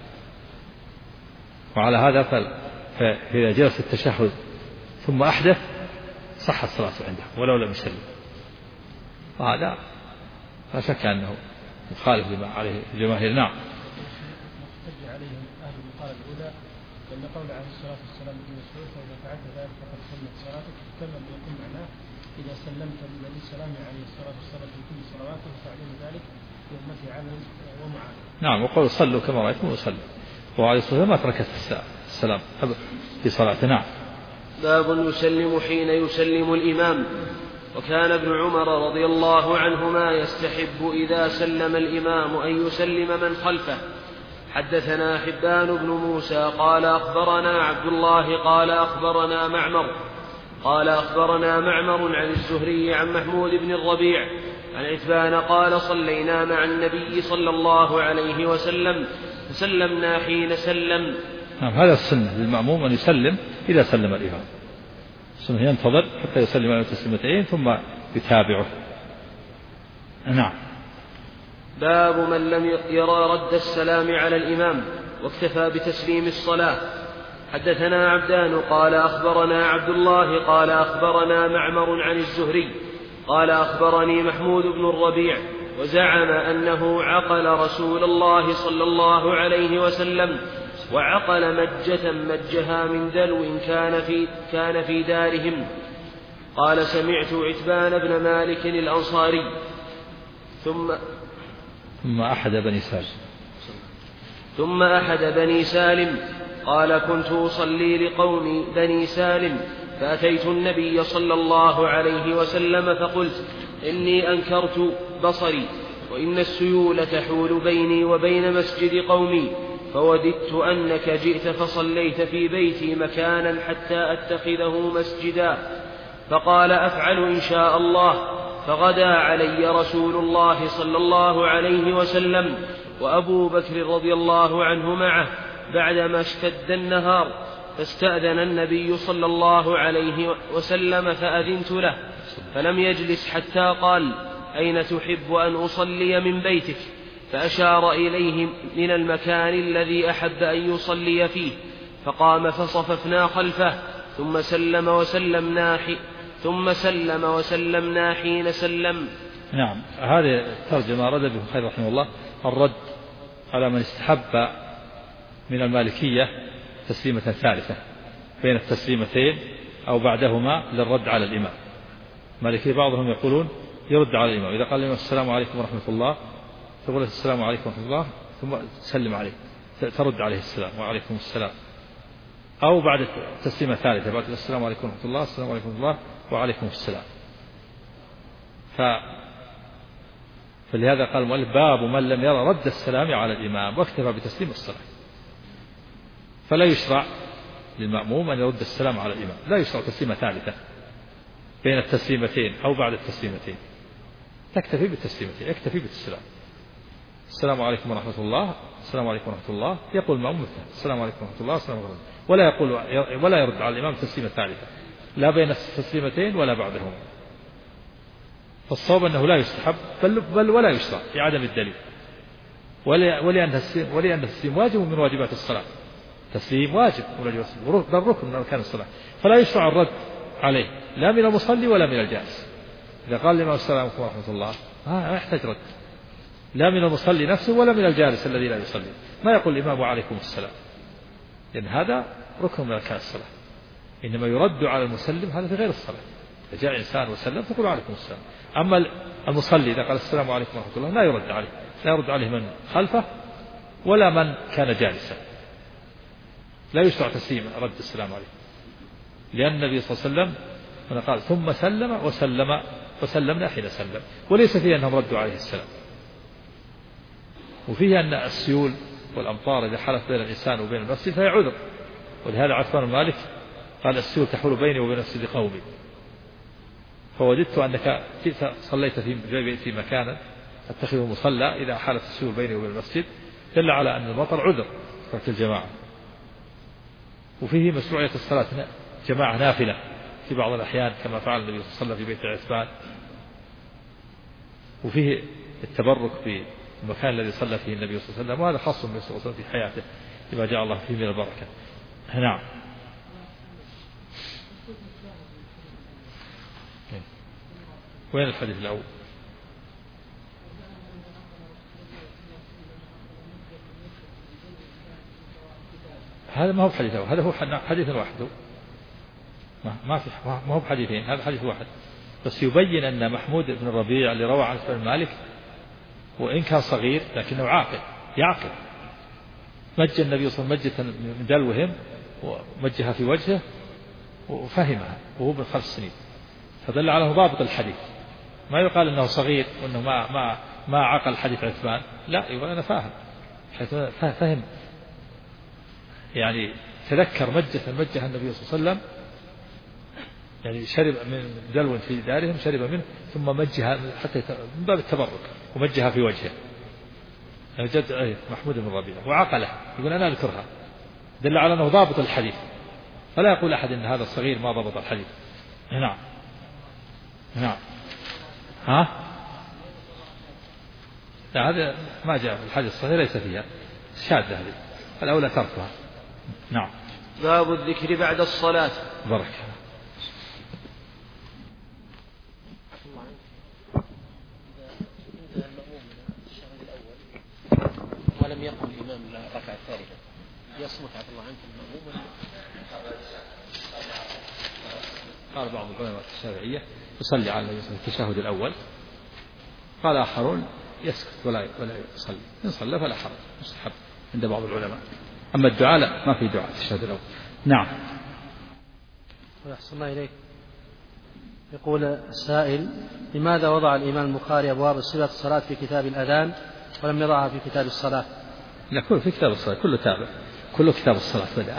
وعلى هذا فإذا جلس التشهد ثم أحدث صحت الصلاة عنده ولو لم يسلم. وهذا لا شك أنه مخالف لما عليه الجماهير. نعم. احتج عليهم أهل المقالة الأولى لأن قول عليه الصلاة والسلام ابن مسعود فإذا فعلت ذلك فقد تمت صلاتك، كما يكون معناه إذا سلمت بالنبي السلام عليه الصلاة والسلام في كل صلواته فعلم ذلك في أمتي علم ومعاني. نعم. وقول صلوا كما رأيتم وصلوا، وعليه الصلاة والسلام ما ترك السلام في صلاته. نعم. باب يسلم حين يسلم الإمام. وكان ابن عمر رضي الله عنهما يستحب إذا سلم الإمام أن يسلم من خلفه. حدثنا حبان بن موسى قال أخبرنا عبد الله قال أخبرنا معمر عن الزهري عن محمود بن الربيع عن عتبان قال صلينا مع النبي صلى الله عليه وسلم فسلمنا حين سلم. هذا السنة للمأموم أن يسلم إذا سلم الإمام، السنة ينتظر حتى يسلم على تسليمتين ثم يتابعه. نعم. باب من لم يرى رد السلام على الإمام واكتفى بتسليم الصلاة. حدثنا عبدان قال أخبرنا عبد الله قال أخبرنا معمر عن الزهري قال أخبرني محمود بن الربيع وزعم أنه عقل رسول الله صلى الله عليه وسلم وعقل مجة مجها من دلو كان في دارهم. قال سمعت عتبان بن مالك الأنصاري ثم أحد بني سالم قال كنت أصلي لقوم بني سالم فأتيت النبي صلى الله عليه وسلم فقلت إني أنكرت بصري وإن السيول تحول بيني وبين مسجد قومي، فوددت أنك جئت فصليت في بيتي مكانا حتى أتخذه مسجدا. فقال أفعل إن شاء الله. فغدا علي رسول الله صلى الله عليه وسلم وأبو بكر رضي الله عنه معه بعدما اشتد النهار، فاستأذن النبي صلى الله عليه وسلم فأذنت له، فلم يجلس حتى قال أين تحب أن أصلي من بيتك؟ فأشار إليه من المكان الذي أحب أن يصلي فيه، فقام فصففنا خلفه ثم سلم وسلمنا حين سلم. نعم. هذه الترجمة رد ابن خير رحمه الله الرد على من استحب من المالكية تسليمة ثالثة بين التسليمتين أو بعدهما للرد على الإمام. المالكية بعضهم يقولون يرد على الإمام إذا قال الإمام السلام عليكم ورحمة الله تقول السلام عليكم ورحمة الله ثم تسلم عليه ترد عليه السلام وعليكم السلام، أو بعد التسليمة ثالثة بعد السلام عليكم ورحمة الله السلام عليكم ورحمة الله وعليكم السلام. فلهذا قال المؤلف باب من لم يرى رد السلام على الإمام واكتفى بتسليم الصلاة. فلا يشرع للمأموم أن يرد السلام على الإمام، لا يشرع تسليمة ثالثة بين التسليمتين أو بعد التسليمتين، تكتفي بالتسليمتين، يكتفي بالسلام. السلام عليكم ورحمة الله السلام عليكم ورحمة الله، يقول المأموم مثله السلام عليكم ورحمة الله السلام عليكم، ولا يرد على الإمام تسليمة ثالثة لا بين التسليمتين ولا بعدهما. فالصواب أنه لا يستحب بل ولا يشرع في عدم الدليل، ولأن التسليم واجب من واجبات الصلاة، تسليم واجب بل ركن من أركان الصلاة، فلا يشرع الرد عليه لا من المصلي ولا من الجالس. إذا قال الإمام السلام عليكم ورحمة الله ما يحتاج رد، لا من المصلي نفسه ولا من الجالس الذي لا يصلي. ما يقول الإمام وعليكم السلام، لأن هذا ركن من أركان الصلاة. إنما يرد على المسلم هذا في غير الصلاة. إذا جاء إنسان وسلم تقول عليكم السلام. أما المصلي إذا قال السلام عليكم ورحمة الله لا يرد عليه، لا يرد عليه من خلفه ولا من كان جالسا. لا يشرع تسليم رد السلام عليكم، لأن النبي صلى الله عليه وسلم قال ثم سلم وسلمنا حين سلم، وليس فيه أنهم ردوا عليه السلام. وفيه أن السيول والأمطار إذا حلت بين الإنسان وبين المسجد فهي عذر، ولهذا عثمان بن مالك قال السيول تحول بيني وبين مسجد قومي، فوجدت أنك صليت في مكان اتخذه مصلى إذا حالت السيول بيني وبين المسجد، دل على أن المطر عذر ترك الجماعة. وفيه مشروعية الصلاة جماعة نافلة في بعض الأحيان كما فعل النبي صلى الله عليه وسلم في بيت عثمان. وفيه التبرك بالمكان الذي صلى فيه النبي صلى الله عليه وسلم، وهذا خاص بالنبي صلى الله عليه وسلم في حياته لما جعل الله فيه من البركة. نعم. وين الحديث الأول؟ هذا ما هو حديث أول، هذا هو حديث واحد، ما هو بحديثين، هذا حديث واحد بس يبين أن محمود بن الربيع اللي روى عن بن مالك وإن كان صغير لكنه عاقل يعقل. مج النبي صلى الله عليه وسلم مجة من دلوهم ومجها في وجهه وفهمها وهو ابن 5 سنين، فدل على ضابط الحديث. ما يقال أنه صغير وأنه ما عقل حديث عثمان، لا، يقول أنا فاهم، فهم يعني تذكر مجها النبي صلى الله عليه وسلم، يعني شرب من دلو في دارهم شرب منه ثم مجها حتى من باب التبرك ومجها في وجهه. جد محمود بن ربيعة وعقله، يقول أنا أذكرها، دل على أنه ضابط الحديث، فلا يقول أحد أن هذا الصغير ما ضبط الحديث. نعم. لا، هذا ما جاء في الحديث الصحيح، ليس فيها شاذة، هذه الأولى تركها. نعم. باب الذكر بعد الصلاة. بركة. ولم يقم الإمام الركعة الثالثة يصمت عبد الله عنك المأموم. قال بعض العلماء الشافعية يصلي على التشهد الأول، قال آخرون يسكت ولا يصلي، إن صلى فلا حرج، مستحب عند بعض العلماء. أما الدعاء لا، ما في دعاء التشهد الأول. نعم. ويحصل الله إليك. يقول السائل: لماذا وضع الإمام البخاري أبواب صفة الصلاة في كتاب الأذان ولم يضعها في كتاب الصلاة؟ لا، كله في كتاب الصلاة، كله تابع، كله كتاب الصلاة بدأ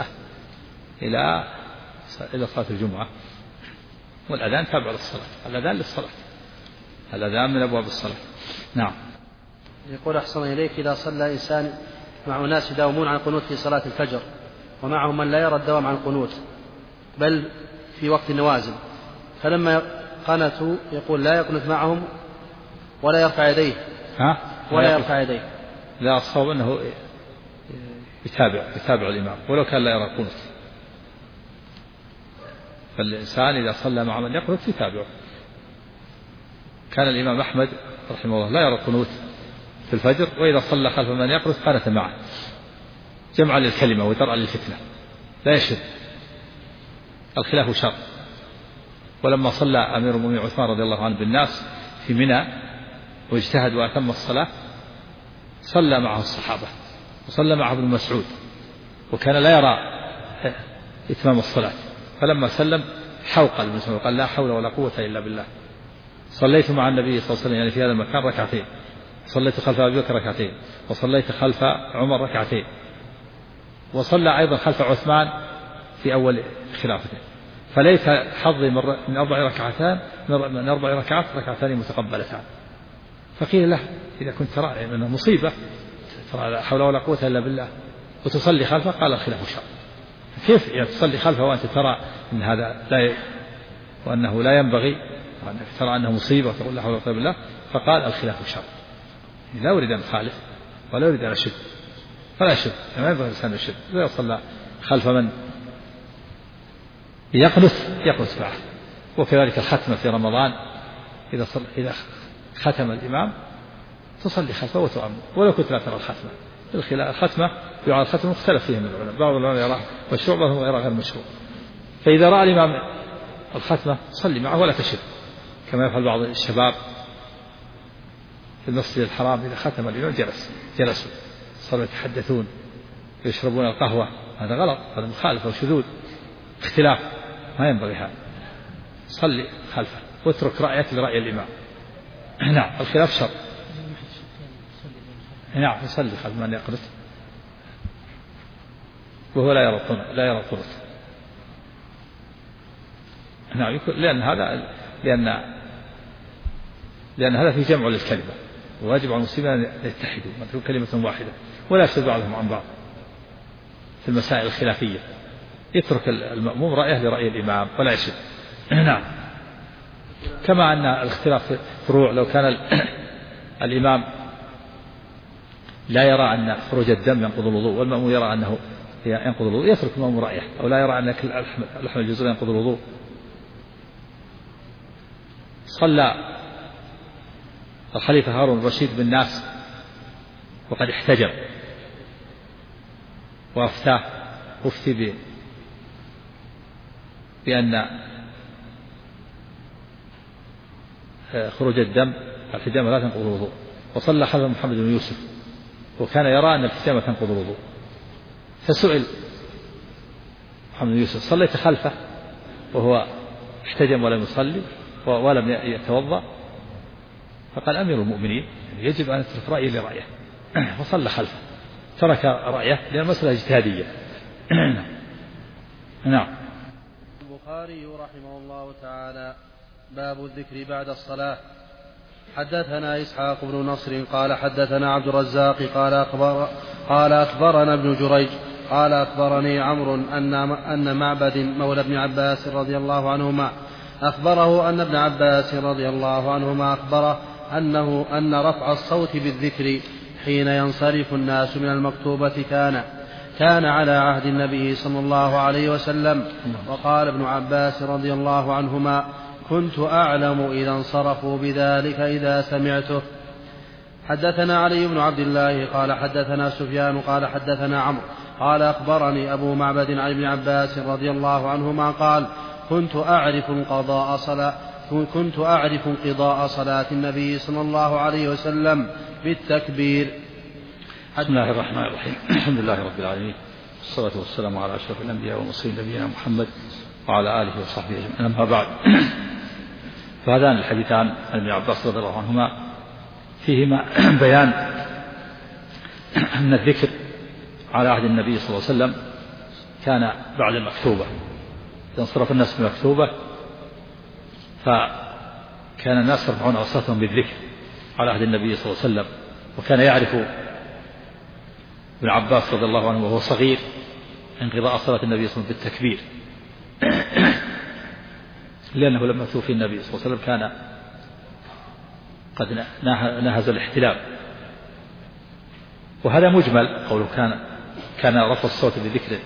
إلى صلاة الجمعة، والأذان تابع للصلاة، الأذان للصلاة، الأذان من أبواب الصلاة. نعم. يقول أحسن إليك: إذا صلى إنسان مع ناس يداومون عن القنوت في صلاة الفجر ومعهم من لا يرى الدوام عن القنوت بل في وقت النوازل، فلما قنتوا يقول لا يقنت معهم ولا يرفع يديه يرفع يديه. لا، الصواب أنه يتابع الإمام ولو كان لا يرى القنوت، فالإنسان إذا صلى مع من يقنت يتابعه. كان الإمام أحمد رحمه الله لا يرى القنوت في الفجر، وإذا صلى خلف من يقنت قنت معه جمعا للكلمة ودرعا للفتنة، لا يشد. الخلاف شر. ولما صلى أمير المؤمنين عثمان رضي الله عنه بالناس في منى واجتهد وأتم الصلاة، صلى معه الصحابة وصلى معه ابن مسعود، وكان لا يرى إتمام الصلاة، فلما سلم حوق ابن مسعود قال: لا حول ولا قوة إلا بالله. صليت مع النبي صلى الله عليه وسلم يعني في هذا المكان ركعتين، صليت خلف أبي بكر ركعتين، وصليت خلف عمر ركعتين، وصلى أيضا خلف عثمان في أول خلافته، فليت حظي من 4 ركعتان من 4 ركعات ركعتان متقبلتان. فقيل له: إذا كنت ترى أنه مصيبة، ترى لا حول ولا قوة إلا بالله، وتصلي خلفه، قال: الخلاف شر. كيف يعني تصلي خلفه وأنت ترى أن هذا وأنه لا ينبغي، وأنك ترى أنه مصيبة وتقول لا حول ولا قوة إلا بالله؟ فقال: الخلاف شر. لا أريد أن أخالف ولا أريد أن أشد، فلا أشد، ما ينبغي الإنسان يشد. إذا صلى خلف من يقنت معه، وكذلك الختمة في رمضان إذا ختم الإمام تصلي خلفه وتؤمن ولو كنت لا ترى الختمة. الختمة يعاد الختمة مختلف فيها من العلماء، بعض العلماء يرى مشروع بعضهم يرى غير مشروع. فإذا رأى الإمام الختمة صلي معه ولا تشد، كما يفعل بعض الشباب في المسجد الحرام إذا ختم الإمام جلسوا صاروا يتحدثون يشربون القهوة. هذا غلط، هذا مخالفة وشذوذ اختلاف، ما ينبغي هذا. صلي خلفه واترك رأيك لرأي الإمام. نعم الخلاف شر. نعم يصلي خلف من يقنط وهو لا يرى القنوت. نعم لأن هذا في جمع للكلمة، وواجب على المسلمين أن يتحدوا تكون كلمة واحدة ولا يشد بعضهم عن بعض في المسائل الخلافية. يترك المأموم رأيه لرأي الإمام ولا يشد. نعم. كما أن الاختلاف في الفروع، لو كان الإمام لا يرى أن خروج الدم ينقض الوضوء والمأموم يرى أنه ينقض الوضوء يترك المأموم رأيه، أو لا يرى أن لحم الجزور ينقض الوضوء. صلى الخليفة هارون الرشيد بالناس وقد احتجم أفتي بأن خروج الدم الحجامة لا تنقض الوضوء، وصلى خلف محمد بن يوسف وكان يرى أن الحجامة تنقض الوضوء. فسئل محمد بن يوسف: صليت خلفه وهو احتجم ولم يصلي ولم يتوضأ؟ فقال: أمير المؤمنين يجب أن نترك رأيي لرأيه. فصلى خلفه، ترك رأيه لأن المسألة اجتهادية. نعم. البخاري رحمه الله تعالى: باب الذكر بعد الصلاة. حدثنا إسحاق بن نصر قال حدثنا عبد الرزاق قال أخبرنا ابن جريج قال أخبرني عمرو أن معبد مولى ابن عباس رضي الله عنهما أخبره أن ابن عباس رضي الله عنهما أخبره أن رفع الصوت بالذكر حين ينصرف الناس من المكتوبة كان على عهد النبي صلى الله عليه وسلم. وقال ابن عباس رضي الله عنهما: كنت أعلم إذا انصرفوا بذلك إذا سمعته. حدثنا علي بن عبد الله قال حدثنا سفيان قال حدثنا عمرو قال أخبرني أبو معبد عن ابن عباس رضي الله عنهما قال: كنت أعرف انقضاء صلاة النبي صلى الله عليه وسلم بالتكبير. بسم الله الرحمن الرحيم. الحمد لله رب العالمين، والصلاة والسلام على أشرف الأنبياء والمرسلين نبينا محمد وعلى آله وصحبه أجمعين. أما بعد، فهذان الحديثان عن ابن عباس رضي الله عنهما فيهما بيان أن الذكر على عهد النبي صلى الله عليه وسلم كان بعد المكتوبة. إذا انصرف الناس من المكتوبة فكان الناس يرفعون أصواتهم بالذكر على عهد النبي صلى الله عليه وسلم. وكان يعرف ابن عباس رضي الله عنه وهو صغير انقضاء صلاة النبي صلى الله عليه وسلم بالتكبير، لأنه لما توفي النبي صلى الله عليه وسلم كان قد نهز الاحتلام. وهذا مجمل قوله كان رفع الصوت بالذكر،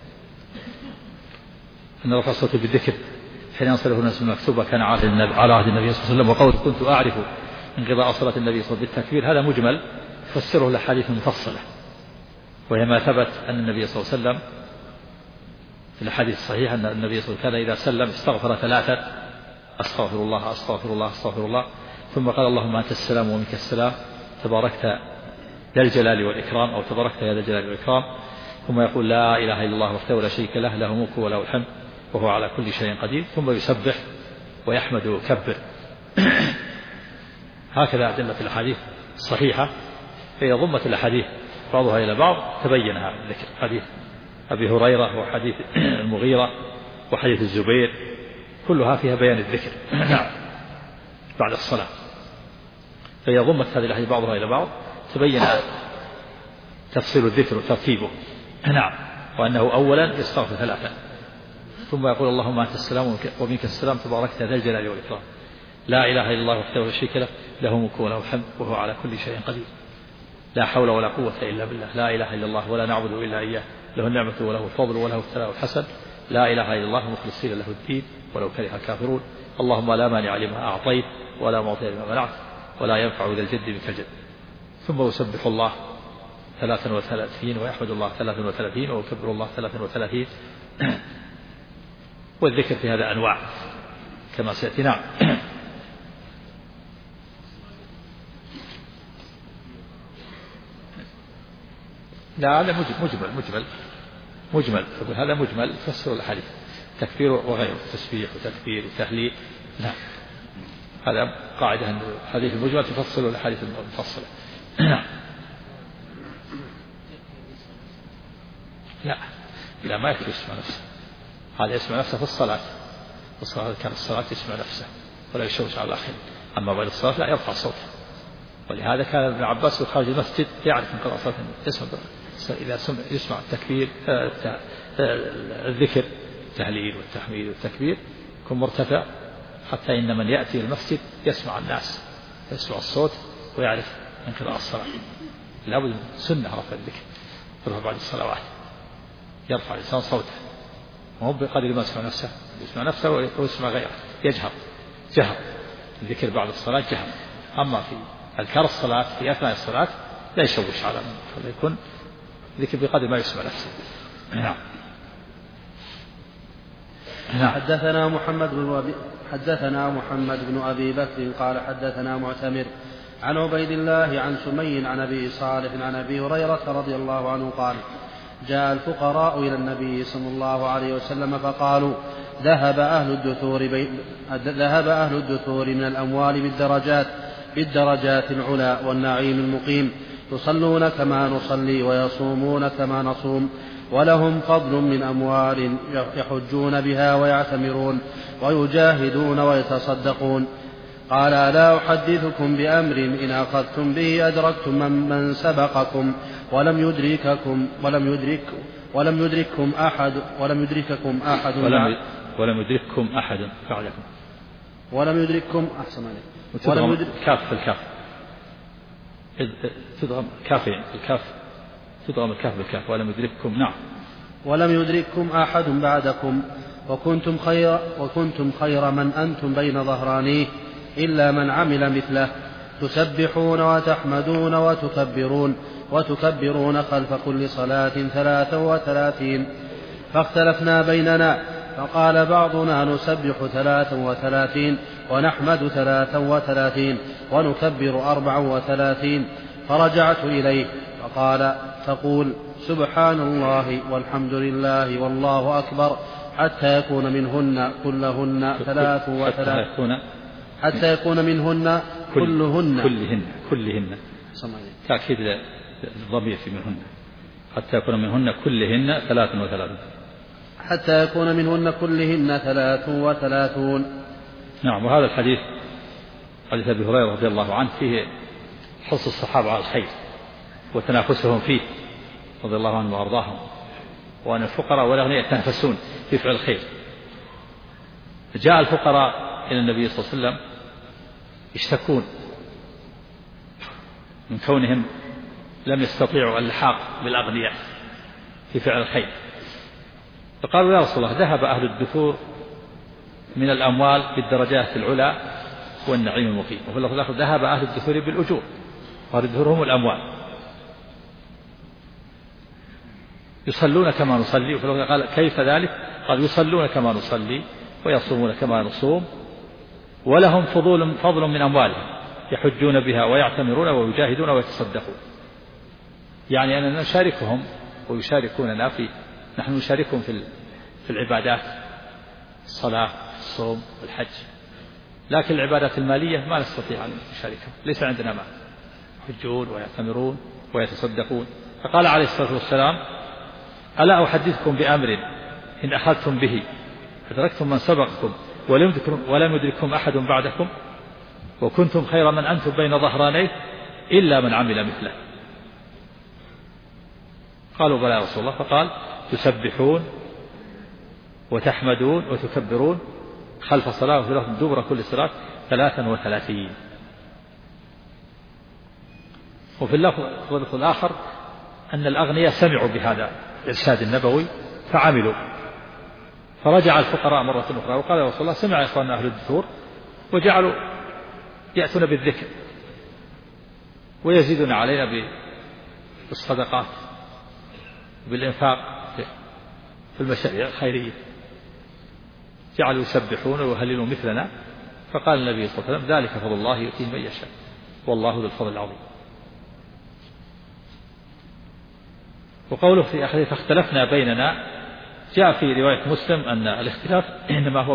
أن رفع الصوت بالذكر حين ينصرف الناس من المكتوبة كان على عهد النبي صلى الله عليه وسلم. وقول كنت أعرف انقضاء صلاة النبي صلى الله عليه وسلم بالتكبير هذا مجمل تفسره الأحاديث المفصلة، وهي ما ثبت أن النبي صلى الله عليه وسلم في الحديث الصحيح أن النبي صلى الله عليه وسلم كان إذا سلم استغفر 3: أستغفر الله أستغفر الله أستغفر الله، ثم قال: اللهم أنت السلام ومنك السلام تباركت ذا الجلال والإكرام، أو تباركت يا ذا الجلال والإكرام، ثم يقول: لا إله إلا الله وحده لا شريك له، له الملك وله الحمد وهو على كل شيء قدير، ثم يسبح ويحمد ويكبر. هكذا أدلة الأحاديث الصحيحة. فإذا ضمت الأحاديث بعضها إلى بعض تبين هذا الذكر، حديث أبي هريرة وحديث المغيرة وحديث الزبير كلها فيها بيان الذكر بعد الصلاة. فإذا ضمت هذه الأحاديث بعضها إلى بعض تبين تفصيل الذكر وترتيبه. وأنه أولا يستغفر 3 ثم يقول: اللهم أنت السلام ومنك السلام تباركت ذا الجلال والإكرام، لا إله إلا الله وحده لا شريك له، له الملك وله الحمد وهو على كل شيء قدير، لا حول ولا قوة إلا بالله، لا إله إلا الله ولا نعبد إلا إياه، له النعمة وله الفضل وله الثناء الحسن، لا إله إلا الله مخلصين له الدين ولو كره الكافرون، اللهم لا مانع لما أعطيت ولا معطي لما منعت ولا ينفع ذا الجد منك الجد. ثم يسبح الله 33 ويحمد الله 33 ويكبر الله 33. والذكر في هذا أنواع كما سيأتي. نعم. لا هذا مجمل فقل هذا مجمل تفسر الحديث تكبير وغيره تسبيح وتكبير وتهليل. نعم هذا قاعدة أن الحديث المجمل تفصل الحديث المفصلة. لا ما يكفي يسمع نفسه. هذا يسمع نفسه في الصلاة كان الصلاة يسمع نفسه ولا يشوش على الآخرين. أما بعد الصلاة لا يرفع صوته. ولهذا كان ابن عباس خارج المسجد يعرف من قراءة صلاة يسمع إذا يسمع التكبير الذكر التهليل والتحميد والتكبير يكون مرتفع حتى إن من يأتي المسجد يسمع الناس يسمع الصوت ويعرف من قراءة الصلاة. لابد من سنة رفع الذكر رفع بعد الصلوات يرفع الإنسان صوته وهو بقدر ما يسمع نفسه ويسمع غيره جهر الذكر بعد الصلاة جهر. أما في أذكار الصلاة في أثناء الصلاة لا يشوش على من يكون ذكر بقدر ما يسمع نفسه. نعم. حدثنا محمد بن أبي بكر قال حدثنا معتمر عن عبيد الله عن سمي عن أبي صالح عن أبي هريرة رضي الله عنه قال جاء الفقراء إلى النبي صلى الله عليه وسلم فقالوا ذهب أهل الدثور من الأموال بالدرجات العلى والنعيم المقيم يصلون كما نصلي ويصومون كما نصوم ولهم فضل من أموال يحجون بها ويعتمرون ويجاهدون ويتصدقون. قال ألا أحدثكم بأمر إن أخذتم به أدركتم من سبقكم ولم يدرككم أحد بعدكم. ولم يدرككم أحسن عليك. كاف في الكاف تضغم كافين الكاف تضغم الكاف بالكاف ولم يدرككم. نعم. ولم يدرككم أحد بعدكم وكنتم خير من أنتم بين ظهرانيه إلا من عمل مثله تسبحون وتحمدون وتكبرون خلف كل صلاة 33. فاختلفنا بيننا فقال بعضنا نسبح 33 ونحمد 33 ونكبر 34. فرجعت إليه فقال تقول سبحان الله والحمد لله والله أكبر حتى يكون منهن كلهن 33 حتى يكون منهن كلهن تأكيد الضمير في منهن حتى يكون منهن كلهن 33 حتى يكون منهن كلهن 33. نعم. وهذا الحديث حديث أبي هريرة رضي الله عنه فيه حرص الصحابة على الخير وتنافسهم فيه رضي الله عنهم وأرضاهم وأن الفقراء والأغنياء يتنافسون في فعل الخير. جاء الفقراء إلى النبي صلى الله عليه وسلم يشتكون من كونهم لم يستطيعوا اللحاق بالأغنياء في فعل الخير فقالوا يا رسول الله ذهب أهل الدثور من الأموال بالدرجات العلى والنعيم المقيم. وفي اللفظ الآخر ذهب أهل الدثور بالأجور وأهل الدثور هم الأموال يصلون كما نصلي. وفي اللفظ قال كيف ذلك؟ قال يصلون كما نصلي ويصومون كما نصوم ولهم فضل من أموالهم يحجون بها ويعتمرون ويجاهدون ويتصدقون. يعني أننا نشاركهم ويشاركوننا نحن نشاركهم في العبادات الصلاة الصوم والحج لكن العبادات المالية ما نستطيع أن نشاركهم ليس عندنا مال يحجون ويعتمرون ويتصدقون. فقال عليه الصلاة والسلام ألا أحدثكم بأمر إن أخذتم به أدركتم من سبقكم ولم يدرككم أحد بعدكم وكنتم خير من أنتم بين ظهرانيه إلا من عمل مثله. قالوا بلى يا رسول الله. فقال تسبحون وتحمدون وتكبرون خلف صلاة وفي دبر كل صلاة 33. وفي اللفظ الآخر أن الأغنياء سمعوا بهذا الإرشاد النبوي فرجع الفقراء مرة أخرى وقال يا رسول الله سمع إخواننا أهل الدثور وجعلوا يأتون بالذكر ويزيدون علينا بالصدقات بالإنفاق في المشاريع الخيرية، جعلوا يسبحون ويهللون مثلنا. فقال النبي صلى الله عليه وسلم ذلك فضل الله يؤتيه من يشاء والله ذو الفضل العظيم. وقوله في آخره فاختلفنا بيننا، جاء في رواية مسلم أن الاختلاف إنما هو